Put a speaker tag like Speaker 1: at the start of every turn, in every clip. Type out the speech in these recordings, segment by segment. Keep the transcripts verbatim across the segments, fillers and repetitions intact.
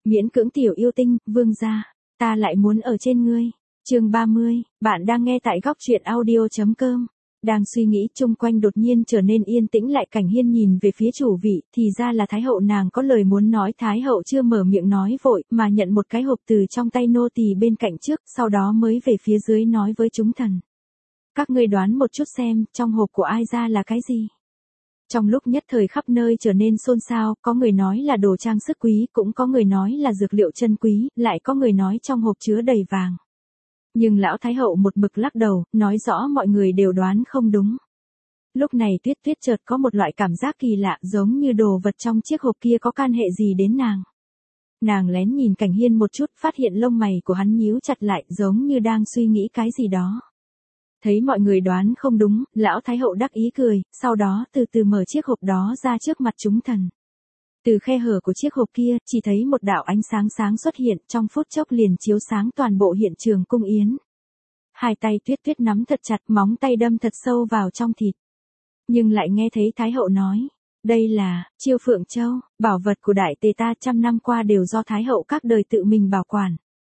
Speaker 1: Miễn cưỡng tiểu yêu tinh, vương gia, ta lại muốn ở trên ngươi. Chương ba mươi, bạn đang nghe tại góc truyện audio chấm com. Đang suy nghĩ chung quanh đột nhiên trở nên yên tĩnh lại Cảnh Hiên nhìn về phía chủ vị, thì ra là Thái hậu nàng có lời muốn nói. Thái hậu chưa mở miệng nói vội, mà nhận một cái hộp từ trong tay nô tỳ bên cạnh trước, sau đó mới về phía dưới nói với chúng thần. Các ngươi đoán một chút xem, trong hộp của ai ra là cái gì? Trong lúc nhất thời khắp nơi trở nên xôn xao, có người nói là đồ trang sức quý, cũng có người nói là dược liệu chân quý, lại có người nói trong hộp chứa đầy vàng. Nhưng lão Thái hậu một mực lắc đầu, nói rõ mọi người đều đoán không đúng. Lúc này Tuyết Tuyết chợt có một loại cảm giác kỳ lạ, giống như đồ vật trong chiếc hộp kia có can hệ gì đến nàng. Nàng lén nhìn Cảnh Hiên một chút, phát hiện lông mày của hắn nhíu chặt lại, giống như đang suy nghĩ cái gì đó. Thấy mọi người đoán không đúng, lão Thái hậu đắc ý cười, sau đó từ từ mở chiếc hộp đó ra trước mặt chúng thần. Từ khe hở của chiếc hộp kia, chỉ thấy một đạo ánh sáng sáng xuất hiện, trong phút chốc liền chiếu sáng toàn bộ hiện trường cung yến. Hai tay Tuyết Tuyết nắm thật chặt, móng tay đâm thật sâu vào trong thịt. Nhưng lại nghe thấy Thái hậu nói, đây là Chiêu Phượng Châu, bảo vật của đại tề ta trăm năm qua đều do Thái hậu các đời tự mình bảo quản.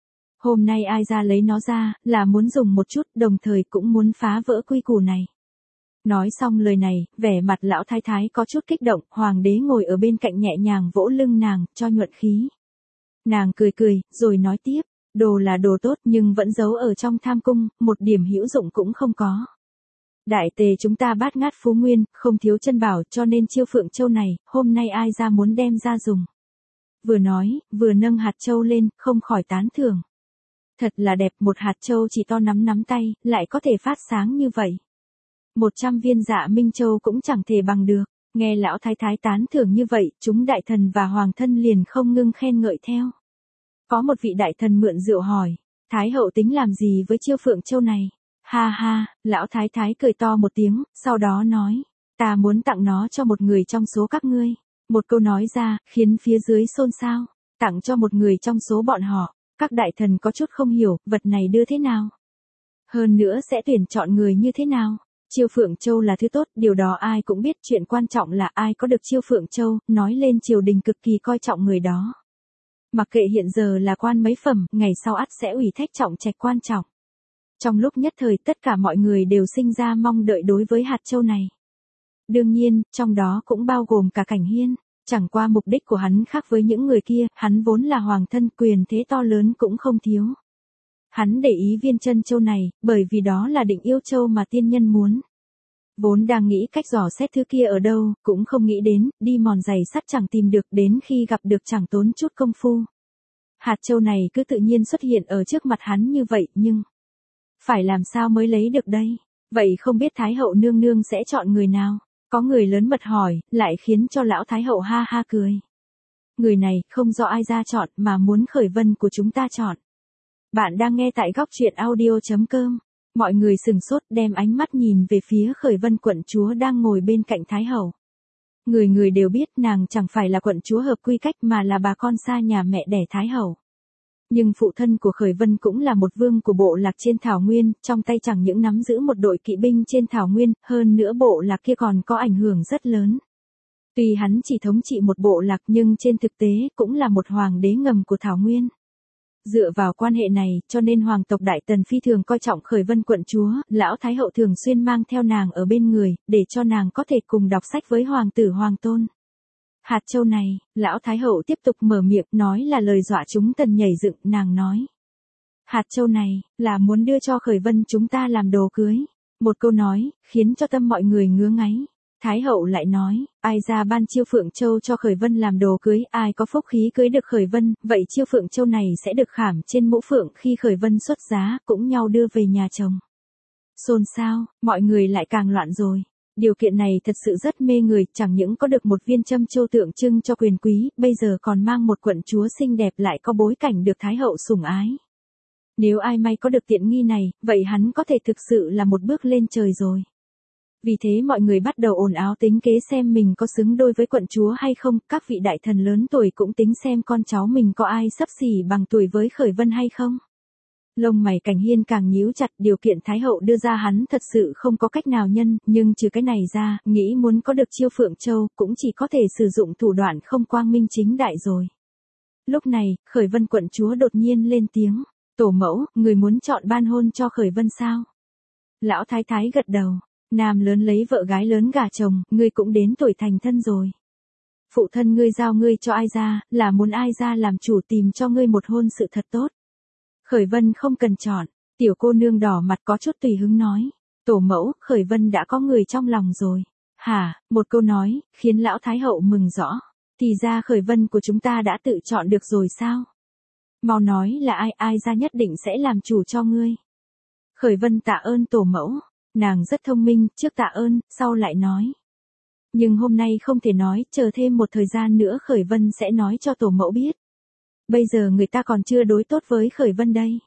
Speaker 1: Hôm nay ai ra lấy nó ra, là muốn dùng một chút, đồng thời cũng muốn phá vỡ quy củ này. Nói xong lời này, vẻ mặt lão thái thái có chút kích động, hoàng đế ngồi ở bên cạnh nhẹ nhàng vỗ lưng nàng, cho nhuận khí. Nàng cười cười, rồi nói tiếp, đồ là đồ tốt nhưng vẫn giấu ở trong tham cung, một điểm hữu dụng cũng không có. Đại tề chúng ta bát ngát phú nguyên, không thiếu chân bảo, cho nên Chiêu Phượng Châu này, hôm nay ai ra muốn đem ra dùng. Vừa nói, vừa nâng hạt châu lên, không khỏi tán thưởng. Thật là đẹp, một hạt châu chỉ to nắm nắm tay, lại có thể phát sáng như vậy. Một trăm viên Dạ Minh Châu cũng chẳng thể bằng được. Nghe lão thái thái tán thưởng như vậy, chúng đại thần và hoàng thân liền không ngưng khen ngợi theo. Có một vị đại thần mượn rượu hỏi, Thái hậu tính làm gì với Chiêu Phượng Châu này? Ha ha, lão thái thái cười to một tiếng, sau đó nói, ta muốn tặng nó cho một người trong số các ngươi. Một câu nói ra, khiến phía dưới xôn xao. Tặng cho một người trong số bọn họ. Các đại thần có chút không hiểu, vật này đưa thế nào? Hơn nữa sẽ tuyển chọn người như thế nào? Chiêu Phượng Châu là thứ tốt, điều đó ai cũng biết, chuyện quan trọng là ai có được Chiêu Phượng Châu, nói lên triều đình cực kỳ coi trọng người đó. Mặc kệ hiện giờ là quan mấy phẩm, ngày sau ắt sẽ ủy thác trọng trách quan trọng. Trong lúc nhất thời tất cả mọi người đều sinh ra mong đợi đối với hạt châu này. Đương nhiên, trong đó cũng bao gồm cả Cảnh Hiên. Chẳng qua mục đích của hắn khác với những người kia, hắn vốn là hoàng thân, quyền thế to lớn cũng không thiếu. Hắn để ý viên chân châu này, bởi vì đó là định yêu châu mà tiên nhân muốn. Vốn đang nghĩ cách dò xét thứ kia ở đâu, cũng không nghĩ đến, đi mòn giày sắt chẳng tìm được, đến khi gặp được chẳng tốn chút công phu. Hạt châu này cứ tự nhiên xuất hiện ở trước mặt hắn như vậy, nhưng phải làm sao mới lấy được đây? Vậy không biết Thái hậu nương nương sẽ chọn người nào? Có người lớn mật hỏi, lại khiến cho lão Thái hậu ha ha cười. Người này không do ai ra chọn mà muốn Khởi Vân của chúng ta chọn. Bạn đang nghe tại góc truyện audio chấm com. Mọi người sừng sốt đem ánh mắt nhìn về phía Khởi Vân quận chúa đang ngồi bên cạnh Thái hậu. Người người đều biết nàng chẳng phải là quận chúa hợp quy cách mà là bà con xa nhà mẹ đẻ Thái hậu. Nhưng phụ thân của Khởi Vân cũng là một vương của bộ lạc trên Thảo Nguyên, trong tay chẳng những nắm giữ một đội kỵ binh trên Thảo Nguyên, hơn nữa bộ lạc kia còn có ảnh hưởng rất lớn. Tuy hắn chỉ thống trị một bộ lạc nhưng trên thực tế cũng là một hoàng đế ngầm của Thảo Nguyên. Dựa vào quan hệ này, cho nên hoàng tộc Đại Tần phi thường coi trọng Khởi Vân quận chúa, lão Thái hậu thường xuyên mang theo nàng ở bên người, để cho nàng có thể cùng đọc sách với hoàng tử hoàng tôn. Hạt châu này, lão Thái hậu tiếp tục mở miệng, nói là lời dọa chúng tần nhảy dựng, nàng nói. Hạt châu này, là muốn đưa cho Khởi Vân chúng ta làm đồ cưới. Một câu nói, khiến cho tâm mọi người ngứa ngáy. Thái hậu lại nói, ai ra ban Chiêu Phượng Châu cho Khởi Vân làm đồ cưới, ai có phúc khí cưới được Khởi Vân, vậy Chiêu Phượng Châu này sẽ được khảm trên mũ phượng khi Khởi Vân xuất giá, cũng nhau đưa về nhà chồng. Xôn xao, mọi người lại càng loạn rồi. Điều kiện này thật sự rất mê người, chẳng những có được một viên châm châu tượng trưng cho quyền quý, bây giờ còn mang một quận chúa xinh đẹp lại có bối cảnh được Thái hậu sủng ái. Nếu ai may có được tiện nghi này, vậy hắn có thể thực sự là một bước lên trời rồi. Vì thế mọi người bắt đầu ồn ào tính kế xem mình có xứng đôi với quận chúa hay không, các vị đại thần lớn tuổi cũng tính xem con cháu mình có ai xấp xỉ bằng tuổi với Khởi Vân hay không. Lông mày Cảnh Hiên càng nhíu chặt, điều kiện Thái hậu đưa ra hắn thật sự không có cách nào nhân, nhưng trừ cái này ra, nghĩ muốn có được Chiêu Phượng Châu, cũng chỉ có thể sử dụng thủ đoạn không quang minh chính đại rồi. Lúc này, Khởi Vân quận chúa đột nhiên lên tiếng. Tổ mẫu, người muốn chọn ban hôn cho Khởi Vân sao? Lão thái thái gật đầu. Nam lớn lấy vợ gái lớn gả chồng, ngươi cũng đến tuổi thành thân rồi. Phụ thân ngươi giao ngươi cho ai ra, là muốn ai ra làm chủ tìm cho ngươi một hôn sự thật tốt. Khởi Vân không cần chọn. Tiểu cô nương đỏ mặt có chút tùy hứng nói. Tổ mẫu, Khởi Vân đã có người trong lòng rồi. Hả, một câu nói, khiến lão thái hậu mừng rõ. Thì ra Khởi Vân của chúng ta đã tự chọn được rồi sao? Mau nói là ai, ai ra nhất định sẽ làm chủ cho ngươi. Khởi Vân tạ ơn tổ mẫu. Nàng rất thông minh, trước tạ ơn, sau lại nói. Nhưng hôm nay không thể nói, chờ thêm một thời gian nữa Khởi Vân sẽ nói cho tổ mẫu biết. Bây giờ người ta còn chưa đối tốt với Khởi Vân đây.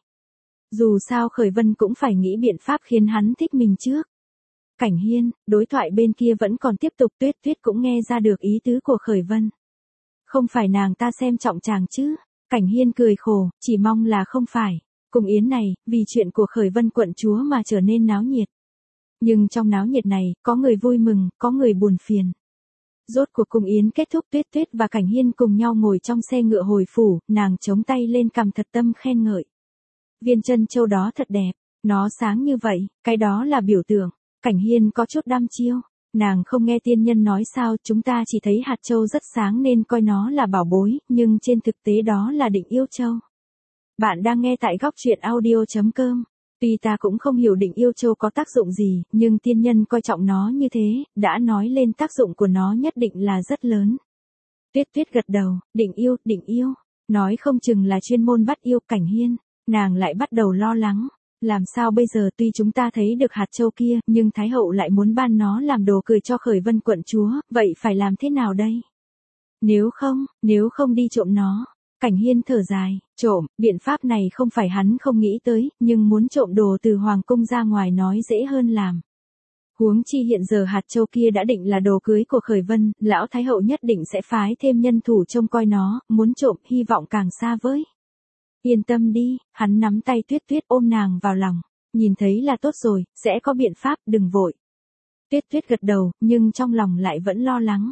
Speaker 1: Dù sao Khởi Vân cũng phải nghĩ biện pháp khiến hắn thích mình trước. Cảnh Hiên, đối thoại bên kia vẫn còn tiếp tục. Tuyết Tuyết cũng nghe ra được ý tứ của Khởi Vân. Không phải nàng ta xem trọng chàng chứ? Cảnh Hiên cười khổ, chỉ mong là không phải. Cung yến này, vì chuyện của Khởi Vân quận chúa mà trở nên náo nhiệt. Nhưng trong náo nhiệt này, có người vui mừng, có người buồn phiền. Rốt cuộc cung yến kết thúc. Tuyết Tuyết và Cảnh Hiên cùng nhau ngồi trong xe ngựa hồi phủ, nàng chống tay lên cằm thật tâm khen ngợi. Viên chân châu đó thật đẹp, nó sáng như vậy, cái đó là biểu tượng. Cảnh Hiên có chút đăm chiêu, nàng không nghe tiên nhân nói sao, chúng ta chỉ thấy hạt châu rất sáng nên coi nó là bảo bối, nhưng trên thực tế đó là định yêu châu. Bạn đang nghe tại góc truyện audio chấm com. Tuy ta cũng không hiểu định yêu châu có tác dụng gì, nhưng tiên nhân coi trọng nó như thế, đã nói lên tác dụng của nó nhất định là rất lớn. Tuyết Tuyết gật đầu, định yêu, định yêu, nói không chừng là chuyên môn bắt yêu. Cảnh Hiên, nàng lại bắt đầu lo lắng. Làm sao bây giờ, tuy chúng ta thấy được hạt châu kia, nhưng Thái hậu lại muốn ban nó làm đồ cười cho Khởi Vân quận chúa, vậy phải làm thế nào đây? Nếu không, nếu không đi trộm nó. Cảnh Hiên thở dài, trộm, biện pháp này không phải hắn không nghĩ tới, nhưng muốn trộm đồ từ hoàng cung ra ngoài nói dễ hơn làm. Huống chi hiện giờ hạt châu kia đã định là đồ cưới của Khởi Vân, lão Thái hậu nhất định sẽ phái thêm nhân thủ trông coi nó, muốn trộm hy vọng càng xa vời. Yên tâm đi, hắn nắm tay Tuyết Tuyết ôm nàng vào lòng, nhìn thấy là tốt rồi, sẽ có biện pháp, đừng vội. Tuyết Tuyết gật đầu, nhưng trong lòng lại vẫn lo lắng.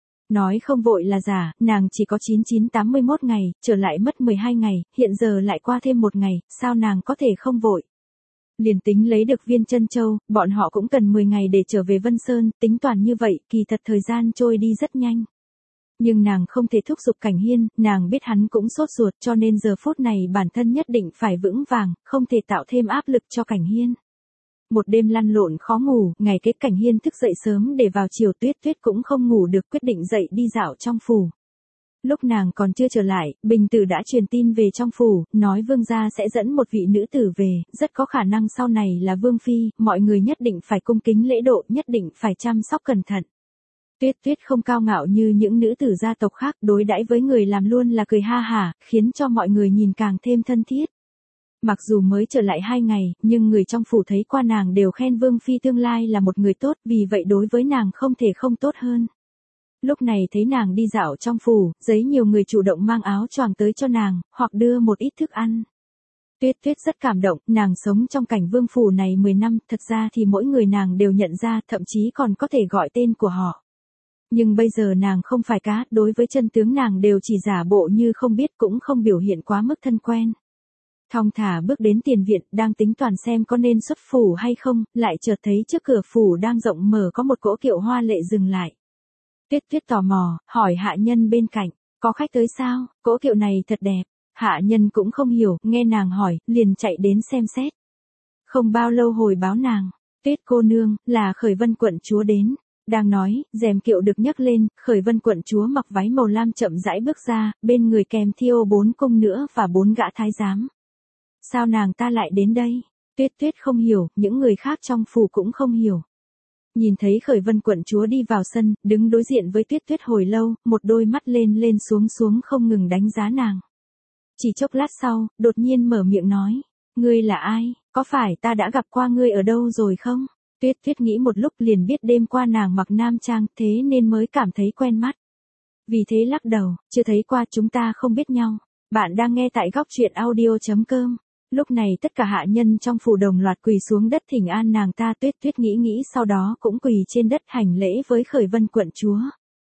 Speaker 1: Nói không vội là giả, nàng chỉ có chín chín tám mươi mốt ngày, trở lại mất mười hai ngày, hiện giờ lại qua thêm một ngày, sao nàng có thể không vội. Liền tính lấy được viên chân châu, bọn họ cũng cần mười ngày để trở về Vân Sơn, tính toàn như vậy, kỳ thật thời gian trôi đi rất nhanh. Nhưng nàng không thể thúc giục Cảnh Hiên, nàng biết hắn cũng sốt ruột cho nên giờ phút này bản thân nhất định phải vững vàng, không thể tạo thêm áp lực cho Cảnh Hiên. Một đêm lăn lộn khó ngủ, ngày kết Cảnh Hiên thức dậy sớm để vào chiều. Tuyết Tuyết cũng không ngủ được, quyết định dậy đi dạo trong phủ. Lúc nàng còn chưa trở lại, Bình Tử đã truyền tin về trong phủ, nói vương gia sẽ dẫn một vị nữ tử về, rất có khả năng sau này là vương phi, mọi người nhất định phải cung kính lễ độ, nhất định phải chăm sóc cẩn thận. Tuyết Tuyết không cao ngạo như những nữ tử gia tộc khác, đối đãi với người làm luôn là cười ha hả, khiến cho mọi người nhìn càng thêm thân thiết. Mặc dù mới trở lại hai ngày, nhưng người trong phủ thấy qua nàng đều khen vương phi tương lai là một người tốt, vì vậy đối với nàng không thể không tốt hơn. Lúc này thấy nàng đi dạo trong phủ, giấy nhiều người chủ động mang áo choàng tới cho nàng, hoặc đưa một ít thức ăn. Tuyết Tuyết rất cảm động, nàng sống trong cảnh vương phủ này mười năm, thật ra thì mỗi người nàng đều nhận ra, thậm chí còn có thể gọi tên của họ. Nhưng bây giờ nàng không phải cá, đối với chân tướng nàng đều chỉ giả bộ như không biết, cũng không biểu hiện quá mức thân quen. Thong thả bước đến tiền viện, đang tính toán xem có nên xuất phủ hay không, lại chợt thấy trước cửa phủ đang rộng mở có một cỗ kiệu hoa lệ dừng lại. Tuyết Tuyết tò mò, hỏi hạ nhân bên cạnh, có khách tới sao, cỗ kiệu này thật đẹp. Hạ nhân cũng không hiểu, nghe nàng hỏi, liền chạy đến xem xét. Không bao lâu hồi báo nàng, Tuyết cô nương, là Khởi Vân quận chúa đến. Đang nói, rèm kiệu được nhấc lên, Khởi Vân quận chúa mặc váy màu lam chậm rãi bước ra, bên người kèm theo bốn cung nữa và bốn gã thái giám. Sao nàng ta lại đến đây? Tuyết Tuyết không hiểu, những người khác trong phủ cũng không hiểu. Nhìn thấy Khởi Vân quận chúa đi vào sân, đứng đối diện với Tuyết Tuyết hồi lâu, một đôi mắt lên lên xuống xuống không ngừng đánh giá nàng. Chỉ chốc lát sau, đột nhiên mở miệng nói, ngươi là ai, có phải ta đã gặp qua ngươi ở đâu rồi không? Tuyết Tuyết nghĩ một lúc liền biết đêm qua nàng mặc nam trang, thế nên mới cảm thấy quen mắt. Vì thế lắc đầu, chưa thấy qua, chúng ta không biết nhau. Bạn đang nghe tại góc truyện audio chấm com. Lúc này tất cả hạ nhân trong phủ đồng loạt quỳ xuống đất thỉnh an nàng ta. Tuyết Tuyết nghĩ nghĩ sau đó cũng quỳ trên đất hành lễ với Khởi Vân quận chúa.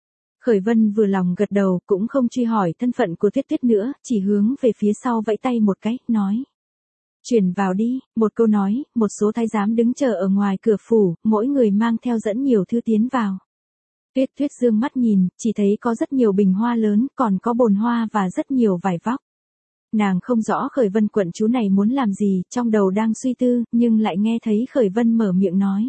Speaker 1: Khởi Vân vừa lòng gật đầu, cũng không truy hỏi thân phận của Tuyết Tuyết nữa, chỉ hướng về phía sau vẫy tay một cái, nói. Chuyển vào đi, một câu nói, một số thái giám đứng chờ ở ngoài cửa phủ, mỗi người mang theo dẫn nhiều thư tiến vào. Tuyết Tuyết dương mắt nhìn, chỉ thấy có rất nhiều bình hoa lớn, còn có bồn hoa và rất nhiều vải vóc. Nàng không rõ Khởi Vân quận chúa này muốn làm gì, trong đầu đang suy tư, nhưng lại nghe thấy Khởi Vân mở miệng nói.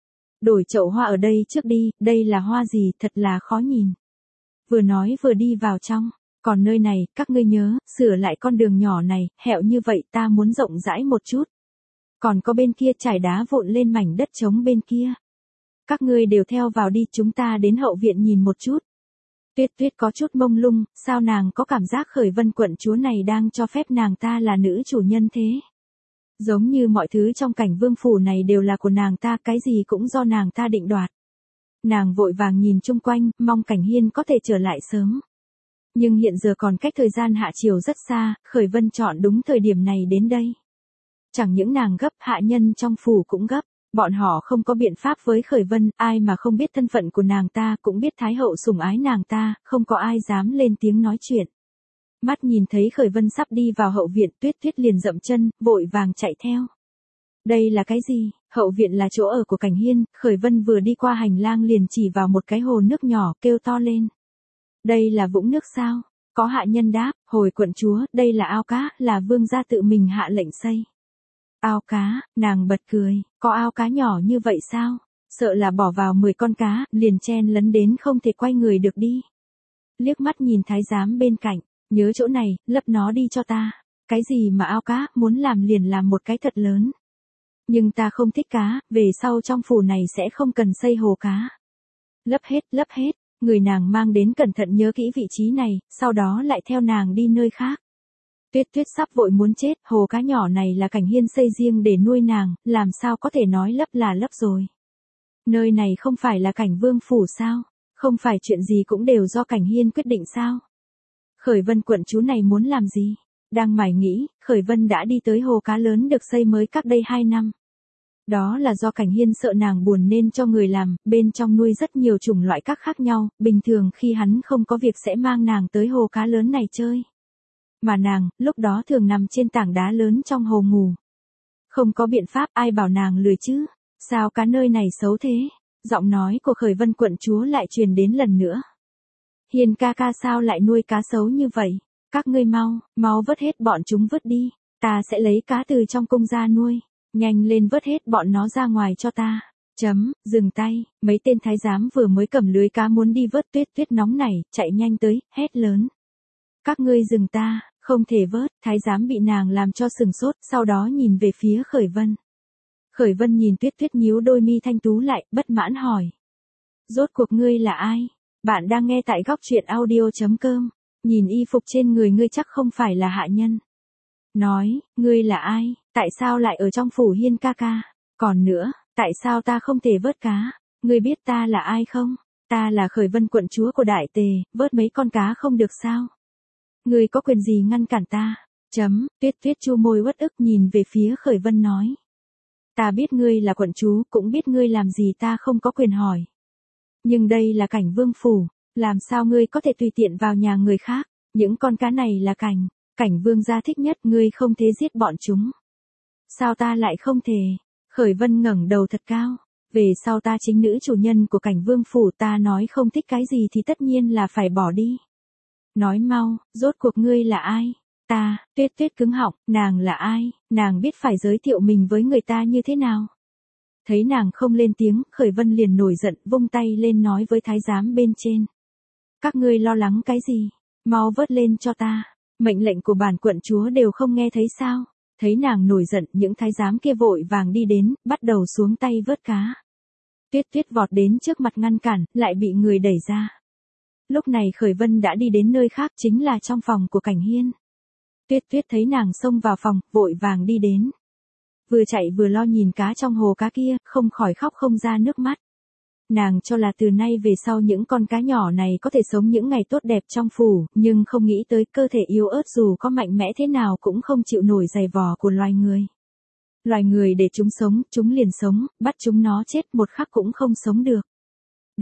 Speaker 1: Đổi chậu hoa ở đây trước đi, đây là hoa gì, thật là khó nhìn. Vừa nói vừa đi vào trong, còn nơi này, các ngươi nhớ, sửa lại con đường nhỏ này, hẹo như vậy ta muốn rộng rãi một chút. Còn có bên kia trải đá vụn lên mảnh đất trống bên kia. Các ngươi đều theo vào đi, chúng ta đến hậu viện nhìn một chút. Tuyết Tuyết có chút mông lung, sao nàng có cảm giác Khởi Vân quận chúa này đang cho phép nàng ta là nữ chủ nhân thế? Giống như mọi thứ trong cảnh vương phủ này đều là của nàng ta, cái gì cũng do nàng ta định đoạt. Nàng vội vàng nhìn chung quanh, mong Cảnh Hiên có thể trở lại sớm. Nhưng hiện giờ còn cách thời gian hạ chiều rất xa, Khởi Vân chọn đúng thời điểm này đến đây. Chẳng những nàng gấp, hạ nhân trong phủ cũng gấp. Bọn họ không có biện pháp với Khởi Vân, ai mà không biết thân phận của nàng ta, cũng biết Thái hậu sủng ái nàng ta, không có ai dám lên tiếng nói chuyện. Mắt nhìn thấy Khởi Vân sắp đi vào hậu viện, Tuyết Tuyết liền dậm chân, vội vàng chạy theo. Đây là cái gì? Hậu viện là chỗ ở của Cảnh Hiên, Khởi Vân vừa đi qua hành lang liền chỉ vào một cái hồ nước nhỏ, kêu to lên. Đây là vũng nước sao? Có hạ nhân đáp, hồi quận chúa, đây là ao cá, là vương gia tự mình hạ lệnh xây. Ao cá, nàng bật cười, có ao cá nhỏ như vậy sao? Sợ là bỏ vào mười con cá, liền chen lấn đến không thể quay người được đi. Liếc mắt nhìn thái giám bên cạnh, nhớ chỗ này, lấp nó đi cho ta. Cái gì mà ao cá, muốn làm liền làm một cái thật lớn. Nhưng ta không thích cá, về sau trong phủ này sẽ không cần xây hồ cá. Lấp hết, lấp hết, người nàng mang đến cẩn thận nhớ kỹ vị trí này, sau đó lại theo nàng đi nơi khác. Tuyết Tuyết sắp vội muốn chết, hồ cá nhỏ này là Cảnh Hiên xây riêng để nuôi nàng, làm sao có thể nói lấp là lấp rồi. Nơi này không phải là Cảnh Vương phủ sao, không phải chuyện gì cũng đều do Cảnh Hiên quyết định sao. Khởi Vân quận chúa này muốn làm gì? Đang mải nghĩ, Khởi Vân đã đi tới hồ cá lớn được xây mới cách đây hai năm. Đó là do Cảnh Hiên sợ nàng buồn nên cho người làm, bên trong nuôi rất nhiều chủng loại các khác nhau, bình thường khi hắn không có việc sẽ mang nàng tới hồ cá lớn này chơi. Mà nàng, lúc đó thường nằm trên tảng đá lớn trong hồ ngủ. Không có biện pháp, ai bảo nàng lười chứ, sao cá nơi này xấu thế? Giọng nói của Khởi Vân quận chúa lại truyền đến lần nữa. Hiên ca ca sao lại nuôi cá xấu như vậy? Các ngươi mau, mau vớt hết bọn chúng vớt đi, ta sẽ lấy cá từ trong cung ra nuôi. Nhanh lên vớt hết bọn nó ra ngoài cho ta. Chấm, dừng tay, mấy tên thái giám vừa mới cầm lưới cá muốn đi vớt. Tuyết Tuyết nóng nảy, chạy nhanh tới, hét lớn. Các ngươi dừng ta, không thể vớt, thái giám bị nàng làm cho sừng sốt, sau đó nhìn về phía Khởi Vân. Khởi Vân nhìn Tuyết Tuyết nhíu đôi mi thanh tú lại, bất mãn hỏi. Rốt cuộc ngươi là ai? Bạn đang nghe tại góc truyện audio chấm com, nhìn y phục trên người ngươi chắc không phải là hạ nhân. Nói, ngươi là ai, tại sao lại ở trong phủ Hiên ca ca? Còn nữa, tại sao ta không thể vớt cá? Ngươi biết ta là ai không? Ta là Khởi Vân quận chúa của Đại Tề, vớt mấy con cá không được sao? Ngươi có quyền gì ngăn cản ta? Chấm, Tuyết Tuyết chu môi uất ức nhìn về phía Khởi Vân nói. Ta biết ngươi là quận chúa, cũng biết ngươi làm gì ta không có quyền hỏi. Nhưng đây là Cảnh Vương phủ, làm sao ngươi có thể tùy tiện vào nhà người khác? Những con cá này là cảnh, Cảnh Vương gia thích nhất, ngươi không thể giết bọn chúng. Sao ta lại không thể? Khởi Vân ngẩng đầu thật cao. Về sau ta chính nữ chủ nhân của Cảnh Vương phủ, ta nói không thích cái gì thì tất nhiên là phải bỏ đi. Nói mau, rốt cuộc ngươi là ai? Ta, Tuyết Tuyết cứng họng, nàng là ai? Nàng biết phải giới thiệu mình với người ta như thế nào? Thấy nàng không lên tiếng, Khởi Vân liền nổi giận, vung tay lên nói với thái giám bên trên. Các ngươi lo lắng cái gì? Mau vớt lên cho ta. Mệnh lệnh của bản quận chúa đều không nghe thấy sao? Thấy nàng nổi giận, những thái giám kia vội vàng đi đến, bắt đầu xuống tay vớt cá. Tuyết Tuyết vọt đến trước mặt ngăn cản, lại bị người đẩy ra. Lúc này Khởi Vân đã đi đến nơi khác, chính là trong phòng của Cảnh Hiên. Tuyết Tuyết thấy nàng xông vào phòng, vội vàng đi đến. Vừa chạy vừa lo nhìn cá trong hồ cá kia, không khỏi khóc không ra nước mắt. Nàng cho là từ nay về sau những con cá nhỏ này có thể sống những ngày tốt đẹp trong phủ, nhưng không nghĩ tới cơ thể yếu ớt dù có mạnh mẽ thế nào cũng không chịu nổi giày vò của loài người. Loài người để chúng sống, chúng liền sống, bắt chúng nó chết một khắc cũng không sống được. Đây,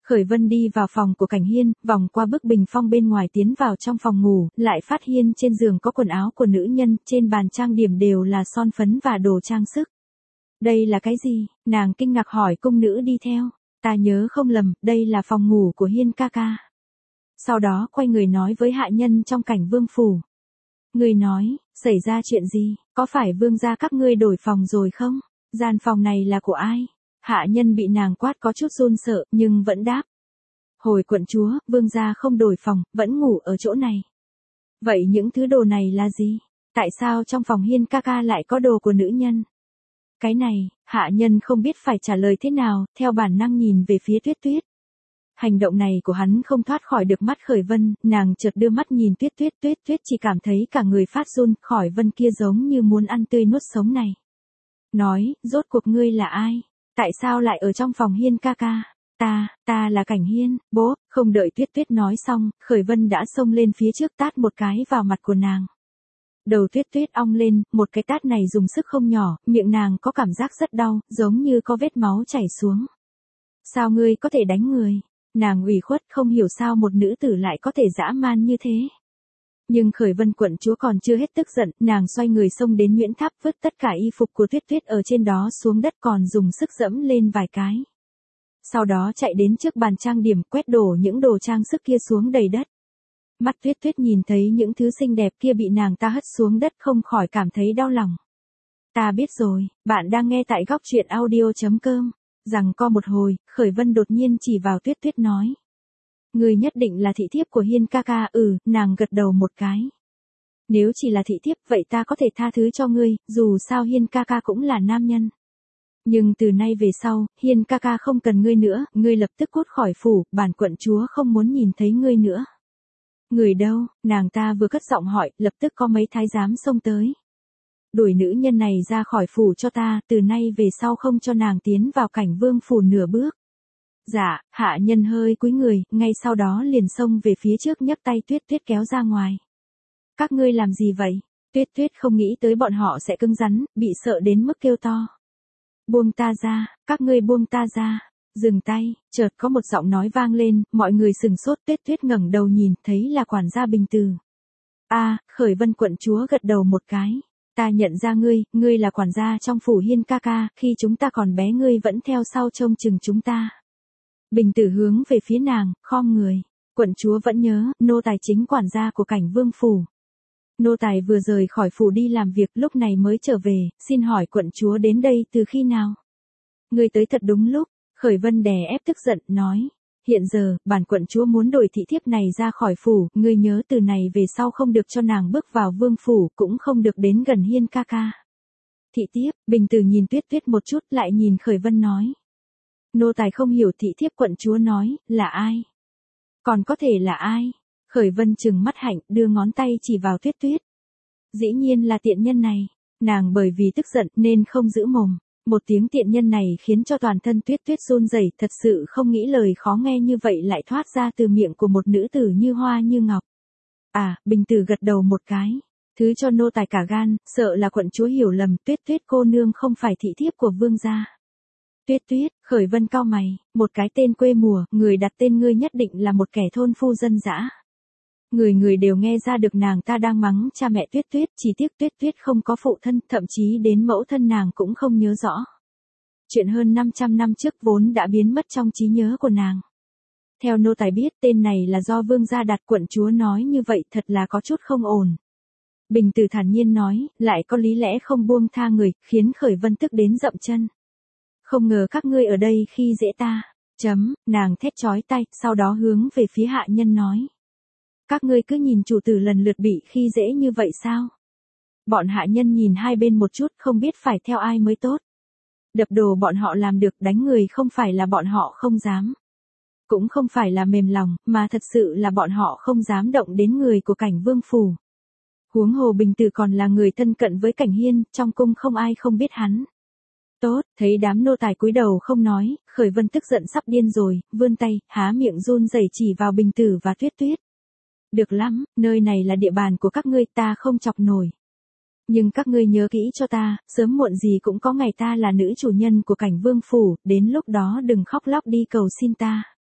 Speaker 1: Khởi Vân đi vào phòng của Cảnh Hiên, vòng qua bức bình phong bên ngoài tiến vào trong phòng ngủ, lại phát hiện trên giường có quần áo của nữ nhân, trên bàn trang điểm đều là son phấn và đồ trang sức. Đây là cái gì? Nàng kinh ngạc hỏi cung nữ đi theo. Ta nhớ không lầm, đây là phòng ngủ của Hiên ca ca. Sau đó quay người nói với hạ nhân trong Cảnh Vương phủ. Người nói, xảy ra chuyện gì, có phải vương gia các ngươi đổi phòng rồi không? Gian phòng này là của ai? Hạ nhân bị nàng quát có chút run sợ, nhưng vẫn đáp. Hồi quận chúa, vương gia không đổi phòng, vẫn ngủ ở chỗ này. Vậy những thứ đồ này là gì? Tại sao trong phòng Hiên ca ca lại có đồ của nữ nhân? Cái này, hạ nhân không biết phải trả lời thế nào, theo bản năng nhìn về phía Tuyết Tuyết. Hành động này của hắn không thoát khỏi được mắt Khởi Vân, nàng chợt đưa mắt nhìn Tuyết Tuyết, Tuyết Tuyết chỉ cảm thấy cả người phát run, Khởi Vân kia giống như muốn ăn tươi nuốt sống này. Nói, rốt cuộc ngươi là ai? Tại sao lại ở trong phòng Hiên ca ca? Ta, ta là Cảnh Hiên, bố, không đợi Tuyết Tuyết nói xong, Khởi Vân đã xông lên phía trước tát một cái vào mặt của nàng. Đầu Tuyết Tuyết ong lên, một cái tát này dùng sức không nhỏ, miệng nàng có cảm giác rất đau, giống như có vết máu chảy xuống. Sao ngươi có thể đánh người? Nàng ủy khuất không hiểu sao một nữ tử lại có thể dã man như thế. Nhưng Khởi Vân quận chúa còn chưa hết tức giận, nàng xoay người xông đến Nguyễn Tháp vứt tất cả y phục của Tuyết Tuyết ở trên đó xuống đất còn dùng sức dẫm lên vài cái. Sau đó chạy đến trước bàn trang điểm quét đổ những đồ trang sức kia xuống đầy đất. Mắt Tuyết Tuyết nhìn thấy những thứ xinh đẹp kia bị nàng ta hất xuống đất không khỏi cảm thấy đau lòng. Ta biết rồi, bạn đang nghe tại góc truyện audio chấm com. Rằng co một hồi, Khởi Vân đột nhiên chỉ vào Tuyết Tuyết nói. Ngươi nhất định là thị thiếp của Hiên ca ca, ừ, nàng gật đầu một cái. Nếu chỉ là thị thiếp vậy ta có thể tha thứ cho ngươi, dù sao Hiên ca ca cũng là nam nhân. Nhưng từ nay về sau, Hiên ca ca không cần ngươi nữa, ngươi lập tức cút khỏi phủ, bản quận chúa không muốn nhìn thấy ngươi nữa. Người đâu? Nàng ta vừa cất giọng hỏi, lập tức có mấy thái giám xông tới. Đuổi nữ nhân này ra khỏi phủ cho ta, từ nay về sau không cho nàng tiến vào Cảnh Vương phủ nửa bước. Dạ, hạ nhân hơi cúi người, ngay sau đó liền xông về phía trước nhấc tay Tuyết Tuyết kéo ra ngoài. Các ngươi làm gì vậy? Tuyết Tuyết không nghĩ tới bọn họ sẽ cứng rắn, bị sợ đến mức kêu to. Buông ta ra, các ngươi buông ta ra. Dừng tay, chợt có một giọng nói vang lên, mọi người sừng sốt. Tuyết Tuyết ngẩng đầu nhìn, thấy là quản gia Bình Từ. A, Khởi Vân quận chúa gật đầu một cái. Ta nhận ra ngươi, ngươi là quản gia trong phủ Hiên ca ca, khi chúng ta còn bé ngươi vẫn theo sau trông chừng chúng ta. Bình Tử hướng về phía nàng, khom người. Quận chúa vẫn nhớ, nô tài chính quản gia của Cảnh Vương phủ. Nô tài vừa rời khỏi phủ đi làm việc, lúc này mới trở về, xin hỏi quận chúa đến đây từ khi nào? Ngươi tới thật đúng lúc, Khởi Vân đè ép tức giận, nói. Hiện giờ, bản quận chúa muốn đổi thị thiếp này ra khỏi phủ, ngươi nhớ từ này về sau không được cho nàng bước vào vương phủ, cũng không được đến gần Hiên ca ca. Thị thiếp, Bình Tử nhìn Tuyết Tuyết một chút lại nhìn Khởi Vân nói. Nô tài không hiểu thị thiếp quận chúa nói, là ai? Còn có thể là ai? Khởi Vân trừng mắt hạnh, đưa ngón tay chỉ vào Tuyết Tuyết. Dĩ nhiên là tiện nhân này, nàng bởi vì tức giận nên không giữ mồm. Một tiếng tiện nhân này khiến cho toàn thân Tuyết Tuyết run rẩy, thật sự không nghĩ lời khó nghe như vậy lại thoát ra từ miệng của một nữ tử như hoa như ngọc. À, Bình Tử gật đầu một cái. Thứ cho nô tài cả gan, sợ là quận chúa hiểu lầm, Tuyết Tuyết cô nương không phải thị thiếp của vương gia. Tuyết Tuyết, Khởi Vân cau mày, một cái tên quê mùa, người đặt tên ngươi nhất định là một kẻ thôn phu dân dã. Người người đều nghe ra được nàng ta đang mắng cha mẹ Tuyết Tuyết, chỉ tiếc Tuyết Tuyết không có phụ thân, thậm chí đến mẫu thân nàng cũng không nhớ rõ. Chuyện hơn năm trăm năm trước vốn đã biến mất trong trí nhớ của nàng. Theo nô tài biết tên này là do vương gia đặt, quận chúa nói như vậy thật là có chút không ổn. Bình Tử thản nhiên nói, lại có lý lẽ không buông tha người, khiến Khởi Vân tức đến dậm chân. Không ngờ các ngươi ở đây khi dễ ta. Chấm, nàng thét chói tai, sau đó hướng về phía hạ nhân nói. Các ngươi cứ nhìn chủ tử lần lượt bị khi dễ như vậy sao? Bọn hạ nhân nhìn hai bên một chút không biết phải theo ai mới tốt. Đập đồ bọn họ làm được, đánh người không phải là bọn họ không dám. Cũng không phải là mềm lòng, mà thật sự là bọn họ không dám động đến người của Cảnh Vương phủ. Huống hồ Bình Tử còn là người thân cận với Cảnh Hiên, trong cung không ai không biết hắn. Tốt, thấy đám nô tài cúi đầu không nói, Khởi Vân tức giận sắp điên rồi, vươn tay, há miệng run rẩy chỉ vào Bình Tử và Tuyết Tuyết. Được lắm, nơi này là địa bàn của các ngươi, ta không chọc nổi. Nhưng các ngươi nhớ kỹ cho ta, sớm muộn gì cũng có ngày ta là nữ chủ nhân của Cảnh Vương phủ, đến lúc đó đừng khóc lóc đi cầu xin ta.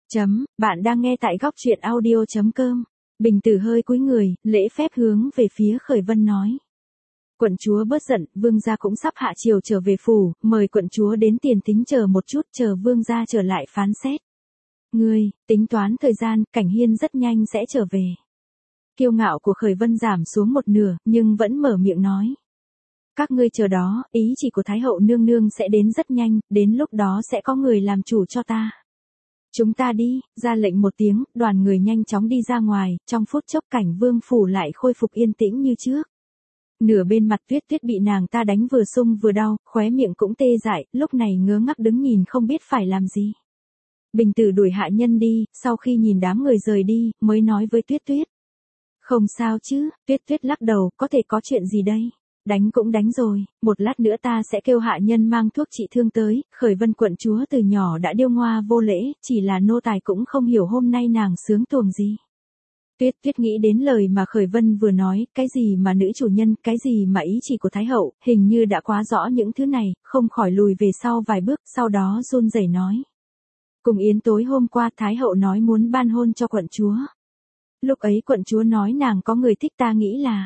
Speaker 1: Chấm, bạn đang nghe tại góc truyện audio chấm com. Bình Tử hơi cúi người, lễ phép hướng về phía Khởi Vân nói. Quận chúa bớt giận, vương gia cũng sắp hạ triều trở về phủ, mời quận chúa đến tiền tính chờ một chút, chờ vương gia trở lại phán xét. Ngươi, tính toán thời gian, Cảnh Hiên rất nhanh sẽ trở về. Kiêu ngạo của Khởi Vân giảm xuống một nửa, nhưng vẫn mở miệng nói. Các ngươi chờ đó, ý chỉ của Thái hậu nương nương sẽ đến rất nhanh, đến lúc đó sẽ có người làm chủ cho ta. Chúng ta đi, ra lệnh một tiếng, đoàn người nhanh chóng đi ra ngoài, trong phút chốc Cảnh Vương phủ lại khôi phục yên tĩnh như trước. Nửa bên mặt Tuyết Tuyết bị nàng ta đánh vừa sung vừa đau, khóe miệng cũng tê dại, lúc này ngớ ngác đứng nhìn không biết phải làm gì. Bình Tử đuổi hạ nhân đi, sau khi nhìn đám người rời đi, mới nói với Tuyết Tuyết. Không sao chứ, Tuyết Tuyết lắc đầu, có thể có chuyện gì đây? Đánh cũng đánh rồi, một lát nữa ta sẽ kêu hạ nhân mang thuốc trị thương tới. Khởi Vân quận chúa từ nhỏ đã điêu ngoa vô lễ, chỉ là nô tài cũng không hiểu hôm nay nàng sướng tuồng gì. Tuyết Tuyết nghĩ đến lời mà Khởi Vân vừa nói, cái gì mà nữ chủ nhân, cái gì mà ý chỉ của Thái hậu, hình như đã quá rõ những thứ này, không khỏi lùi về sau vài bước, sau đó run rẩy nói. Cùng yến tối hôm qua Thái hậu nói muốn ban hôn cho quận chúa. Lúc ấy quận chúa nói nàng có người thích, ta nghĩ là...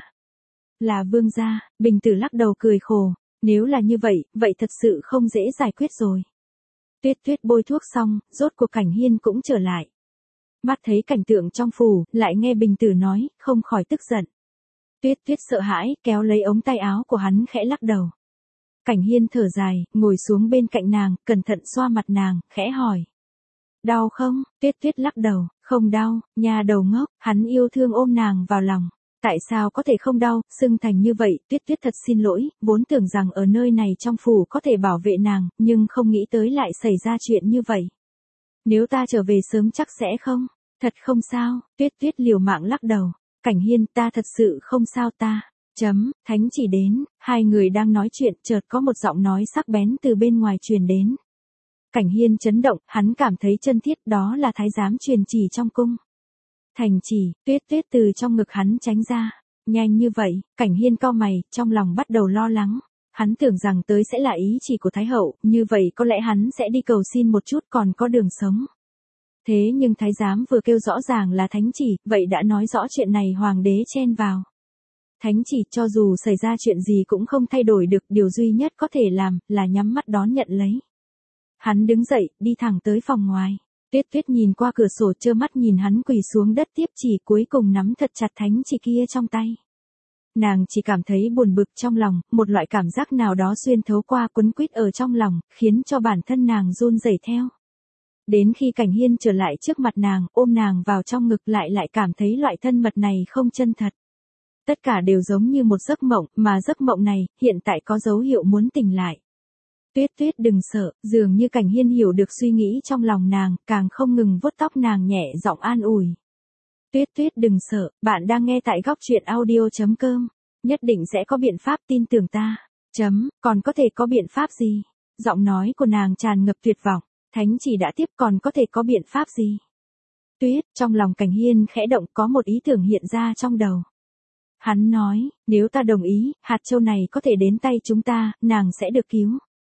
Speaker 1: Là vương gia. Bình Tử lắc đầu cười khổ. Nếu là như vậy, vậy thật sự không dễ giải quyết rồi. Tuyết Tuyết bôi thuốc xong, rốt cuộc Cảnh Hiên cũng trở lại. Mắt thấy cảnh tượng trong phủ, lại nghe Bình Tử nói, không khỏi tức giận. Tuyết Tuyết sợ hãi, kéo lấy ống tay áo của hắn khẽ lắc đầu. Cảnh Hiên thở dài, ngồi xuống bên cạnh nàng, cẩn thận xoa mặt nàng, khẽ hỏi. Đau không? Tuyết Tuyết lắc đầu, không đau, nhà đầu ngốc, hắn yêu thương ôm nàng vào lòng. Tại sao có thể không đau, sưng thành như vậy, Tuyết Tuyết thật xin lỗi, vốn tưởng rằng ở nơi này trong phủ có thể bảo vệ nàng, nhưng không nghĩ tới lại xảy ra chuyện như vậy. Nếu ta trở về sớm chắc sẽ không, thật không sao, Tuyết Tuyết liều mạng lắc đầu. Cảnh Hiên, ta thật sự không sao ta. Chấm, thánh chỉ đến, hai người đang nói chuyện, chợt có một giọng nói sắc bén từ bên ngoài truyền đến. Cảnh Hiên chấn động, hắn cảm thấy chân thiết, đó là thái giám truyền chỉ trong cung. Thành chỉ, Tuyết Tuyết từ trong ngực hắn tránh ra. Nhanh như vậy, Cảnh Hiên cau mày, trong lòng bắt đầu lo lắng. Hắn tưởng rằng tới sẽ là ý chỉ của Thái hậu, như vậy có lẽ hắn sẽ đi cầu xin một chút còn có đường sống. Thế nhưng thái giám vừa kêu rõ ràng là thánh chỉ, vậy đã nói rõ chuyện này hoàng đế chen vào. Thánh chỉ cho dù xảy ra chuyện gì cũng không thay đổi được, điều duy nhất có thể làm là nhắm mắt đón nhận lấy. Hắn đứng dậy, đi thẳng tới phòng ngoài. Tuyết Tuyết nhìn qua cửa sổ trơ mắt nhìn hắn quỳ xuống đất tiếp chỉ, cuối cùng nắm thật chặt thánh chỉ kia trong tay. Nàng chỉ cảm thấy buồn bực trong lòng, một loại cảm giác nào đó xuyên thấu qua quấn quýt ở trong lòng, khiến cho bản thân nàng run rẩy theo. Đến khi Cảnh Hiên trở lại trước mặt nàng, ôm nàng vào trong ngực lại lại cảm thấy loại thân mật này không chân thật. Tất cả đều giống như một giấc mộng, mà giấc mộng này, hiện tại có dấu hiệu muốn tỉnh lại. Tuyết Tuyết đừng sợ, dường như Cảnh Hiên hiểu được suy nghĩ trong lòng nàng, càng không ngừng vuốt tóc nàng nhẹ giọng an ủi. Tuyết Tuyết đừng sợ, bạn đang nghe tại góc truyện audio chấm com. Nhất định sẽ có biện pháp, tin tưởng ta. Chấm, còn có thể có biện pháp gì? Giọng nói của nàng tràn ngập tuyệt vọng. Thánh chỉ đã tiếp, còn có thể có biện pháp gì? Tuyết, trong lòng Cảnh Hiên khẽ động, có một ý tưởng hiện ra trong đầu. Hắn nói, nếu ta đồng ý, hạt châu này có thể đến tay chúng ta, nàng sẽ được cứu.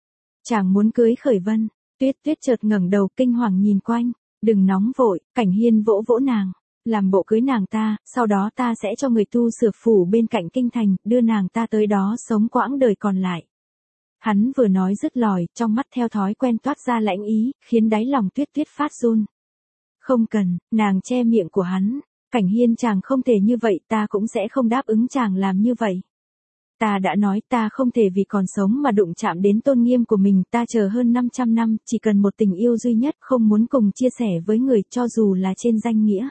Speaker 1: Chàng muốn cưới Khởi Vân. Tuyết Tuyết chợt ngẩng đầu kinh hoàng nhìn quanh. Đừng nóng vội, Cảnh Hiên vỗ vỗ nàng. Làm bộ cưới nàng ta, sau đó ta sẽ cho người tu sửa phủ bên cạnh kinh thành, đưa nàng ta tới đó sống quãng đời còn lại. Hắn vừa nói dứt lời, trong mắt theo thói quen toát ra lãnh ý, khiến đáy lòng Tuyết Tuyết phát run. Không cần, nàng che miệng của hắn. Cảnh Hiên, chàng không thể như vậy, ta cũng sẽ không đáp ứng chàng làm như vậy. Ta đã nói ta không thể vì còn sống mà đụng chạm đến tôn nghiêm của mình, ta chờ hơn năm trăm năm, chỉ cần một tình yêu duy nhất, không muốn cùng chia sẻ với người, cho dù là trên danh nghĩa.